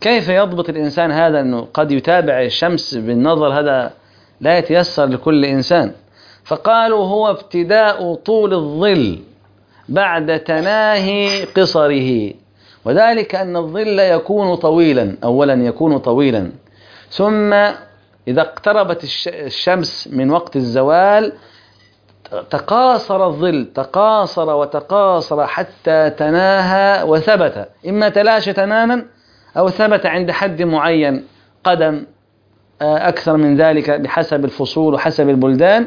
S1: كيف يضبط الإنسان هذا؟ أنه قد يتابع الشمس بالنظر، هذا لا يتيسر لكل إنسان. فقالوا هو ابتداء طول الظل بعد تناهي قصره، وذلك أن الظل يكون طويلا، أولا يكون طويلا، ثم إذا اقتربت الشمس من وقت الزوال تقاصر الظل، تقاصر وتقاصر حتى تناهى وثبت، إما تلاشى تماما أو ثبت عند حد معين، قدم أكثر من ذلك بحسب الفصول وحسب البلدان.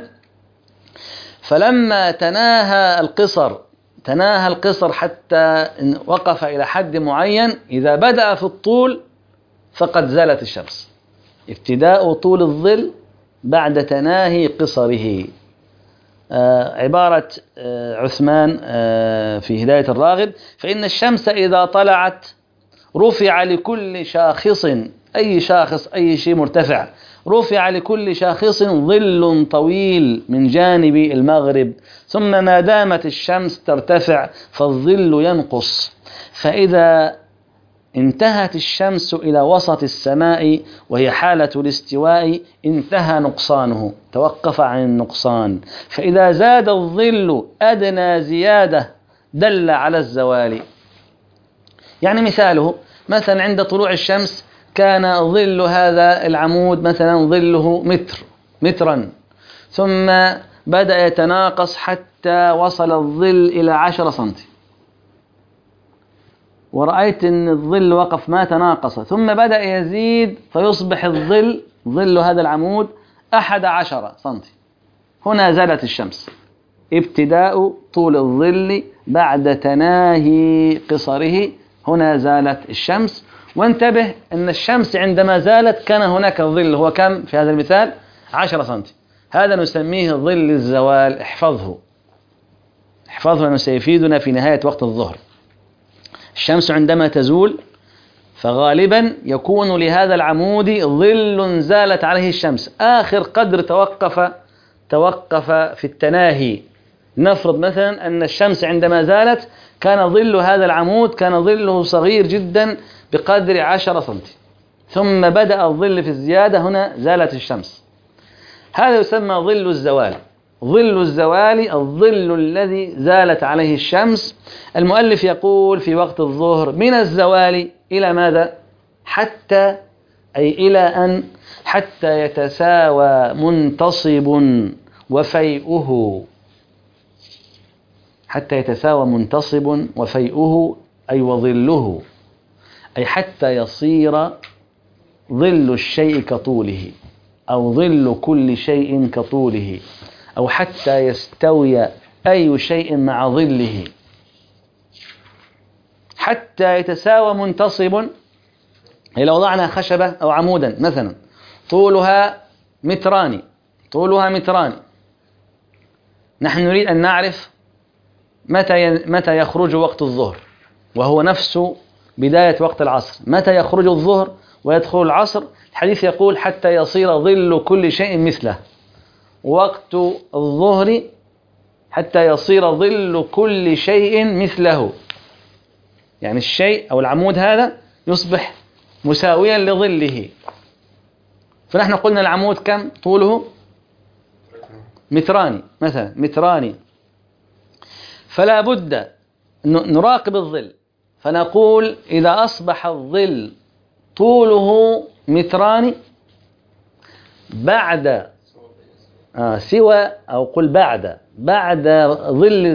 S1: فلما تناهى القصر حتى وقف إلى حد معين، إذا بدأ في الطول فقد زالت الشمس. ابتداء طول الظل بعد تناهي قصره. عبارة عثمان في هداية الراغب: فإن الشمس إذا طلعت رفع لكل شاخص، أي شاخص أي شيء مرتفع، رفع لكل شاخص ظل طويل من جانب المغرب، ثم ما دامت الشمس ترتفع فالظل ينقص، فإذا انتهت الشمس إلى وسط السماء وهي حالة الاستواء انتهى نقصانه، توقف عن النقصان. فإذا زاد الظل أدنى زيادة دل على الزوال. يعني مثاله مثلا عند طلوع الشمس كان ظل هذا العمود مثلا ظله مترا، ثم بدأ يتناقص حتى وصل الظل إلى 10 سنتي، ورأيت أن الظل وقف ما تناقص، ثم بدأ يزيد فيصبح ظل هذا العمود 11 سنتي، هنا زالت الشمس. ابتداء طول الظل بعد تناهي قصره، هنا زالت الشمس. وانتبه أن الشمس عندما زالت كان هناك ظل، هو كم في هذا المثال؟ 10 سنتي، هذا نسميه ظل الزوال. احفظه أنه سيفيدنا في نهاية وقت الظهر. الشمس عندما تزول فغالبا يكون لهذا العمود ظل زالت عليه الشمس، آخر قدر توقف في التناهي. نفرض مثلا أن الشمس عندما زالت كان ظل هذا العمود كان ظله صغير جدا بقدر 10 سنتي، ثم بدأ الظل في الزيادة، هنا زالت الشمس. هذا يسمى ظل الزوال. ظل الزوال الظل الذي زالت عليه الشمس. المؤلف يقول في وقت الظهر من الزوال إلى ماذا؟ حتى يتساوى منتصب وفيئه. حتى يتساوى منتصب وفيئه أي وظله، أي حتى يصير ظل الشيء كطوله، أو ظل كل شيء كطوله، أو حتى يستوي أي شيء مع ظله. حتى يتساوى منتصب، لو وضعنا خشبة أو عمودا مثلا طولها متران، نحن نريد أن نعرف متى يخرج وقت الظهر، وهو نفس بداية وقت العصر. متى يخرج الظهر ويدخل العصر؟ الحديث يقول حتى يصير ظل كل شيء مثله. وقت الظهر حتى يصير ظل كل شيء مثله، يعني الشيء أو العمود هذا يصبح مساويا لظله. فنحن قلنا العمود كم طوله؟ متران. فلا بد نراقب الظل، فنقول إذا أصبح الظل طوله متران بعد بعد ظل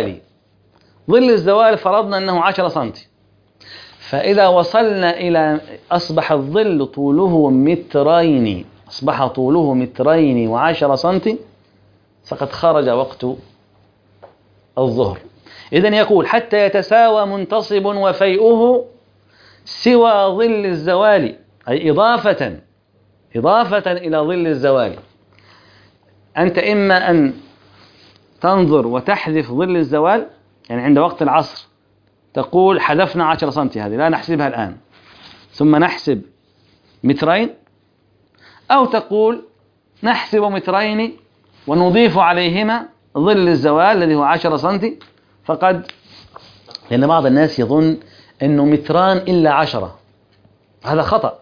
S1: الزوال فرضنا أنه 10 سنتي، فإذا وصلنا إلى أصبح الظل طوله مترين، أصبح طوله 2 و10 سنتي، فقد خرج وقت الظهر. إذن يقول حتى يتساوى منتصب وفيئه سوى ظل الزوال، أي إضافة إلى ظل الزوال. أنت إما أن تنظر وتحذف ظل الزوال، يعني عند وقت العصر تقول حذفنا 10 سنتي، هذه لا نحسبها الآن، ثم نحسب 2 أو تقول نحسب 2 ونضيف عليهما ظل الزوال الذي هو 10 سنتي فقد. لأن بعض الناس يظن أنه 2 إلا 10، هذا خطأ.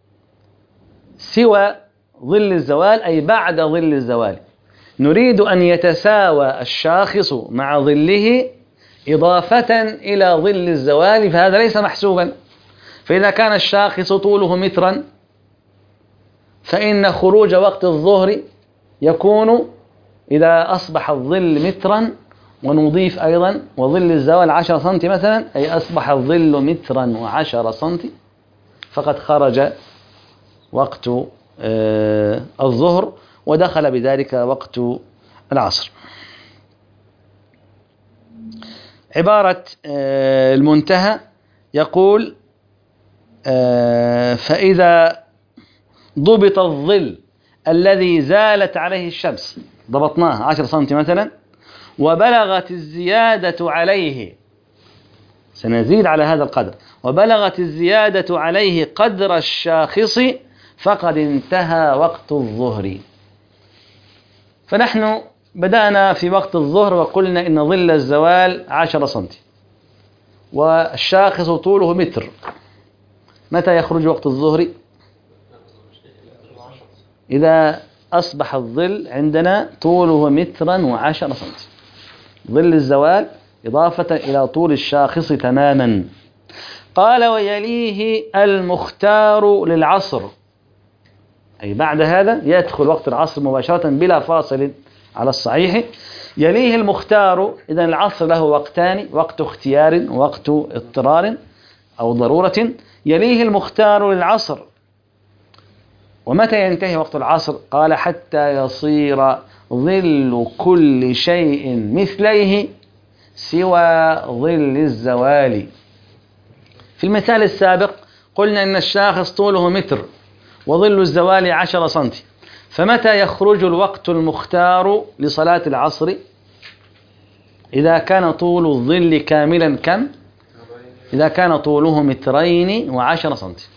S1: سوى ظل الزوال أي بعد ظل الزوال. نريد أن يتساوى الشاخص مع ظله إضافة إلى ظل الزوال، فهذا ليس محسوبا. فإذا كان الشاخص طوله مترا فإن خروج وقت الظهر يكون إذا أصبح الظل مترا، ونضيف أيضا وظل الزوال 10 سنتي مثلا، أي أصبح الظل مترا و10 سنتي، فقد خرج وقت الظهر ودخل بذلك وقت العصر. عبارة المنتهى يقول: فإذا ضبط الظل الذي زالت عليه الشمس، ضبطناه 10 سنتي مثلا، وبلغت الزيادة عليه، سنزيد على هذا القدر، وبلغت الزيادة عليه قدر الشاخص، فقد انتهى وقت الظهر. فنحن بدأنا في وقت الظهر وقلنا إن ظل الزوال 10 سنتي والشاخص طوله متر. متى يخرج وقت الظهر؟ إذا أصبح الظل عندنا طوله مترا و10 سنتي، ظل الزوال إضافة إلى طول الشاخص تماما. قال: ويليه المختار للعصر، أي بعد هذا يدخل وقت العصر مباشرة بلا فاصل على الصحيح. يليه المختار، إذن العصر له وقتان: وقت اختيار ووقت اضطرار أو ضرورة. يليه المختار للعصر. ومتى ينتهي وقت العصر؟ قال: حتى يصير ظل كل شيء مثليه سوى ظل الزوال. في المثال السابق قلنا إن الشاخص طوله متر وظل الزوال 10 سنتي، فمتى يخرج الوقت المختار لصلاة العصر؟ إذا كان طول الظل كاملا كم؟ إذا كان طوله 2 و10 سنتي،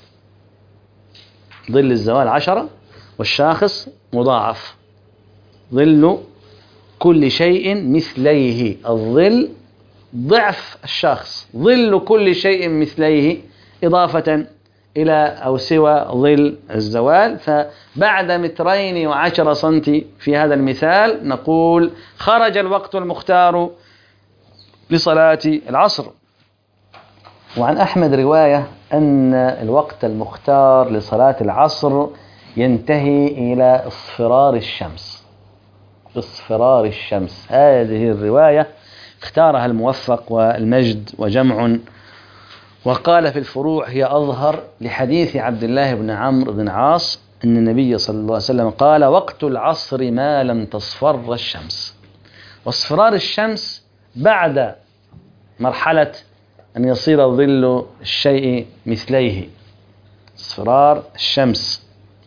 S1: ظل الزوال 10 والشاخص مضاعف. ظل كل شيء مثليه، الظل ضعف الشاخص، ظل كل شيء مثليه إضافة إلى أو سوى ظل الزوال. فبعد 2 و10 سنتي في هذا المثال نقول خرج الوقت المختار لصلاة العصر. وعن أحمد رواية أن الوقت المختار لصلاة العصر ينتهي إلى اصفرار الشمس. اصفرار الشمس، هذه الرواية اختارها الموفق والمجد وجمع، وقال في الفروع هي أظهر لحديث عبد الله بن عمرو بن عاص أن النبي صلى الله عليه وسلم قال: وقت العصر ما لم تصفر الشمس. واصفرار الشمس بعد مرحلة أن يصير ظل الشيء مثليه، اصفرار الشمس.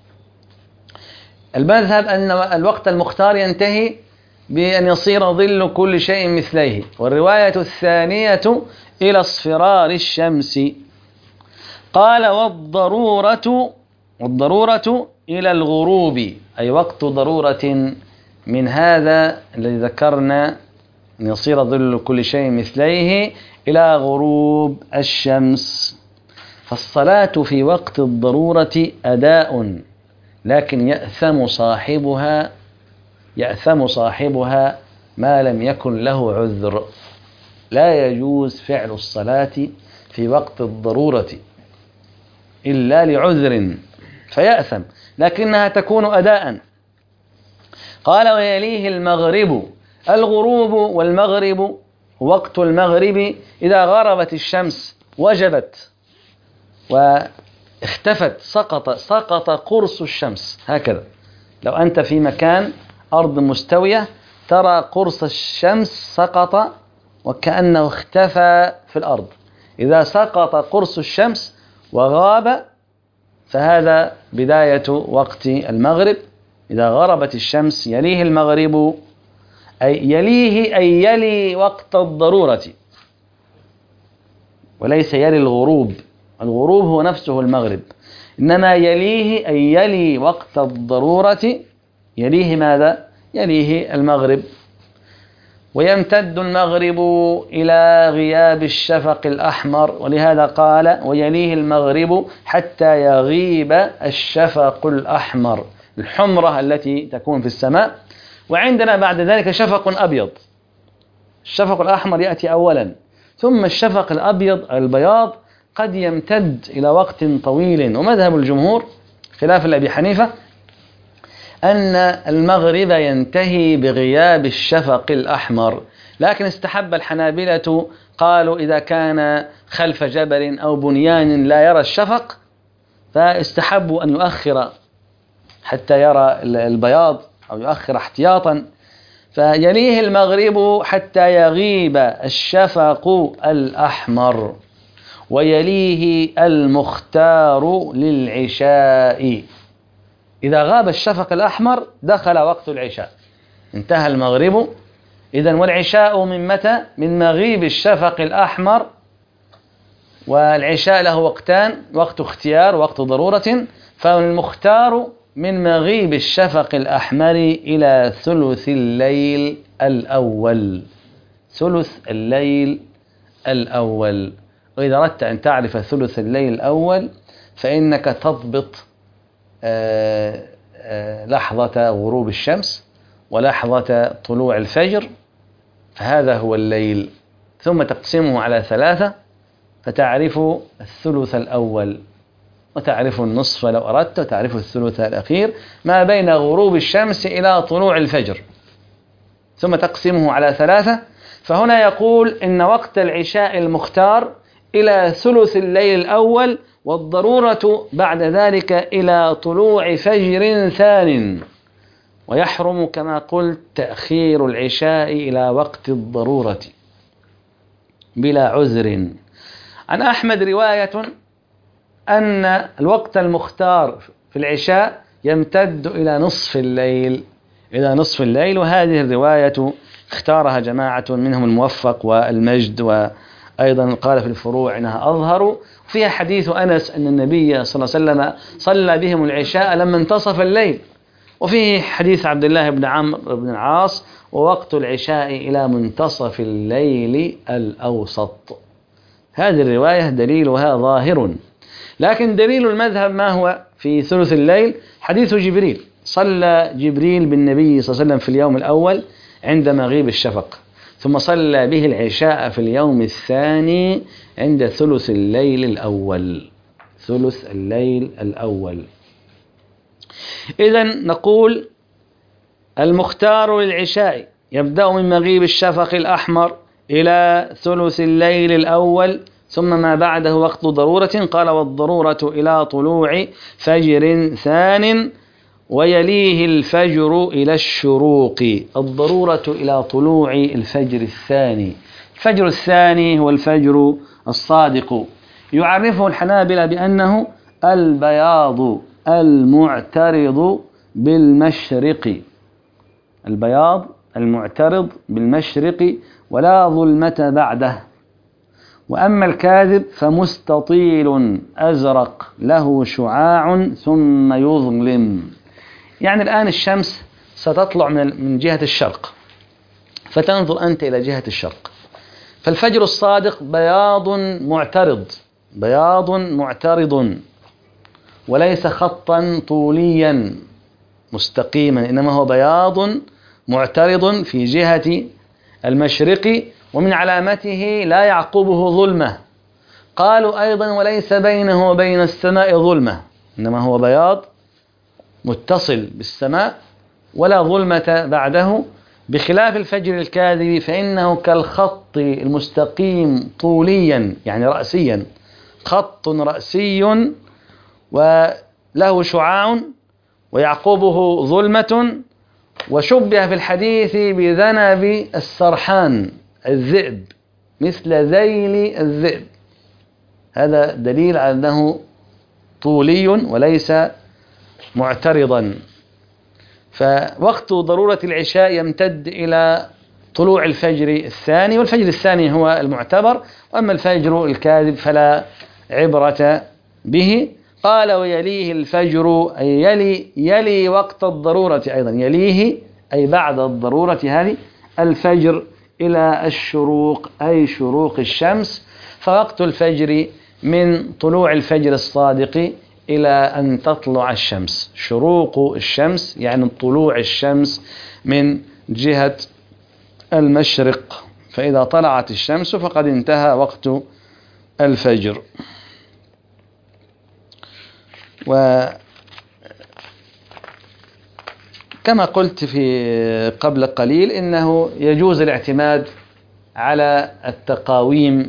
S1: المذهب أن الوقت المختار ينتهي بأن يصير ظل كل شيء مثليه. والرواية الثانية إلى اصفرار الشمس. قال: والضرورة إلى الغروب، أي وقت ضرورة من هذا الذي ذكرنا أن يصير ظل كل شيء مثليه إلى غروب الشمس. فالصلاة في وقت الضرورة أداء، لكن يأثم صاحبها ما لم يكن له عذر. لا يجوز فعل الصلاة في وقت الضرورة إلا لعذر فيأثم، لكنها تكون أداء. قال: ويليه المغرب. الغروب والمغرب، وقت المغرب إذا غربت الشمس وجبت واختفت، سقط قرص الشمس. هكذا لو أنت في مكان أرض مستوية ترى قرص الشمس سقط وكأنه اختفى في الأرض. إذا سقط قرص الشمس وغاب فهذا بداية وقت المغرب. إذا غربت الشمس يليه المغرب، أي يلي وقت الضرورة، وليس يلي الغروب. الغروب هو نفسه المغرب، إنما يليه أي يلي وقت الضرورة. يليه ماذا؟ يليه المغرب. ويمتد المغرب إلى غياب الشفق الأحمر، ولهذا قال ويليه المغرب حتى يغيب الشفق الأحمر، الحمرة التي تكون في السماء. وعندنا بعد ذلك شفق أبيض، الشفق الأحمر يأتي أولا، ثم الشفق الأبيض البياض قد يمتد إلى وقت طويل. ومذهب الجمهور خلاف أبي حنيفة أن المغرب ينتهي بغياب الشفق الأحمر، لكن استحب الحنابلة، قالوا إذا كان خلف جبل أو بنيان لا يرى الشفق فاستحبوا أن يؤخر حتى يرى البياض، أو يؤخر احتياطا. فيليه المغرب حتى يغيب الشفق الأحمر، ويليه المختار للعشاء. إذا غاب الشفق الأحمر دخل وقت العشاء، انتهى المغرب. إذن والعشاء من متى؟ من مغيب الشفق الأحمر. والعشاء له وقتان، وقت اختيار ووقت ضرورة. فالمختار من مغيب الشفق الأحمر إلى ثلث الليل الأول، ثلث الليل الأول. وإذا أردت أن تعرف ثلث الليل الأول فإنك تضبط لحظة غروب الشمس ولحظة طلوع الفجر، فهذا هو الليل. ثم تقسمه على 3 فتعرف الثلث الأول، وتعرف النصف لو أردت، وتعرف الثلث الأخير ما بين غروب الشمس إلى طلوع الفجر، ثم تقسمه على 3. فهنا يقول إن وقت العشاء المختار إلى ثلث الليل الأول، والضرورة بعد ذلك إلى طلوع فجر ثان. ويحرم كما قلت تأخير العشاء إلى وقت الضرورة بلا عذر. عن أحمد رواية أن الوقت المختار في العشاء يمتد إلى نصف الليل، إلى نصف الليل. وهذه الرواية اختارها جماعة منهم الموفق والمجد، وأيضا قال في الفروع إنها أظهر. فيها حديث أنس أن النبي صلى الله عليه وسلم صلى بهم العشاء لما انتصف الليل. وفيه حديث عبد الله بن عمرو بن العاص ووقت العشاء إلى منتصف الليل الأوسط. هذه الرواية دليلها ظاهر، لكن دليل المذهب ما هو في ثلث الليل؟ حديث جبريل، صلى جبريل بالنبي صلى الله عليه وسلم في اليوم الأول عند مغيب الشفق، ثم صلى به العشاء في اليوم الثاني عند ثلث الليل الأول، ثلث الليل الأول. إذن نقول المختار للعشاء يبدأ من مغيب الشفق الأحمر إلى ثلث الليل الأول، ثم ما بعده وقت ضرورة. قال والضرورة إلى طلوع فجر ثان، ويليه الفجر إلى الشروق. الضرورة إلى طلوع الفجر الثاني. الفجر الثاني هو الفجر الصادق، يعرفه الحنابلة بأنه البياض المعترض بالمشرق، البياض المعترض بالمشرق ولا ظلمة بعده. وأما الكاذب فمستطيل أزرق له شعاع ثم يظلم. يعني الآن الشمس ستطلع من جهة الشرق، فتنظر أنت إلى جهة الشرق، فالفجر الصادق بياض معترض، بياض معترض، وليس خطا طوليا مستقيما، إنما هو بياض معترض في جهة المشرق، ومن علامته لا يعقبه ظلمة. قالوا أيضا وليس بينه وبين السماء ظلمة، إنما هو بياض متصل بالسماء ولا ظلمة بعده، بخلاف الفجر الكاذب فإنه كالخط المستقيم طوليا، يعني رأسيا، خط رأسي وله شعاع ويعقبه ظلمة. وشبه في الحديث بذنب السرحان الذئب، مثل ذيل الذئب. هذا دليل على أنه طولي وليس معترضا. فوقت ضرورة العشاء يمتد إلى طلوع الفجر الثاني، والفجر الثاني هو المعتبر، وأما الفجر الكاذب فلا عبرة به. قال ويليه الفجر أي يلي وقت الضرورة أيضا، يليه أي بعد الضرورة هذه الفجر إلى الشروق أي شروق الشمس. فوقت الفجر من طلوع الفجر الصادق إلى أن تطلع الشمس. شروق الشمس يعني طلوع الشمس من جهة المشرق، فإذا طلعت الشمس فقد انتهى وقت الفجر. وكما قلت في قبل قليل إنه يجوز الاعتماد على التقاويم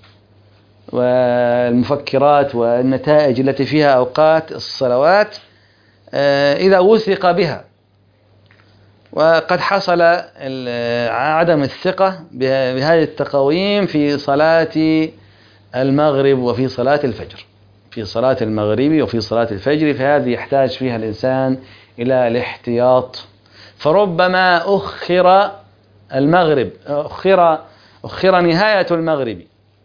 S1: والمفكرات والنتائج التي فيها أوقات الصلوات إذا وثق بها. وقد حصل عدم الثقة بهذه التقاويم في صلاة المغرب وفي صلاة الفجر، في صلاة المغرب وفي صلاة الفجر، فهذه يحتاج فيها الإنسان إلى الاحتياط. فربما أخر المغرب، أخر نهاية المغرب،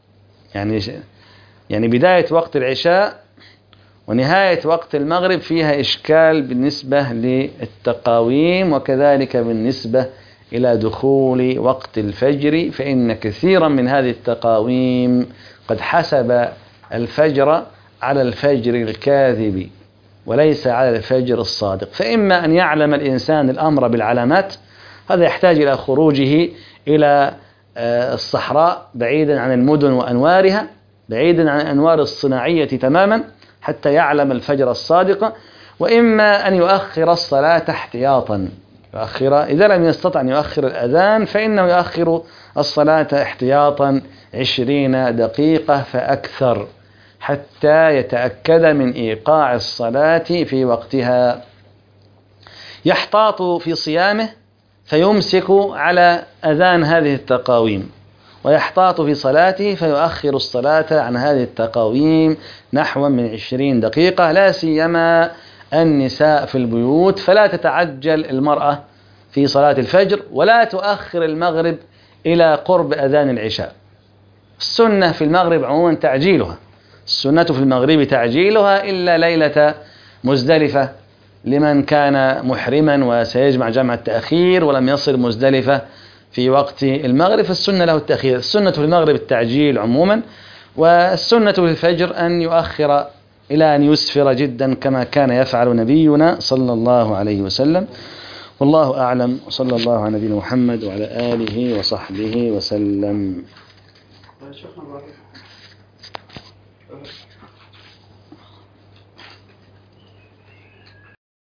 S1: يعني بداية وقت العشاء ونهاية وقت المغرب فيها إشكال بالنسبة للتقاويم، وكذلك بالنسبة إلى دخول وقت الفجر، فإن كثيرا من هذه التقاويم قد حسب الفجر على الفجر الكاذب وليس على الفجر الصادق. فإما أن يعلم الإنسان الأمر بالعلامات، هذا يحتاج إلى خروجه إلى الصحراء بعيدا عن المدن وأنوارها، بعيدا عن الأنوار الصناعية تماما، حتى يعلم الفجر الصادق. وإما أن يؤخر الصلاة احتياطا، إذا لم يستطع أن يؤخر الأذان فإنه يؤخر الصلاة احتياطا 20 دقيقة فأكثر، حتى يتأكد من إيقاع الصلاة في وقتها. يحتاط في صيامه فيمسك على أذان هذه التقاويم، ويحتاط في صلاته فيؤخر الصلاة عن هذه التقاويم نحو من 20 دقيقة، لا سيما النساء في البيوت، فلا تتعجل المرأة في صلاة الفجر ولا تؤخر المغرب إلى قرب أذان العشاء. السنة في المغرب عموما تعجيلها، السنة في المغرب تعجيلها إلا ليلة مزدلفة لمن كان محرما وسيجمع جمع التأخير ولم يصل مزدلفة في وقت المغرب، فالسنة له التأخير. السنة في المغرب التعجيل عموما، والسنة في الفجر أن يؤخر إلى أن يسفر جدا كما كان يفعل نبينا صلى الله عليه وسلم. والله أعلم، وصلى الله على نبينا محمد وعلى آله وصحبه وسلم.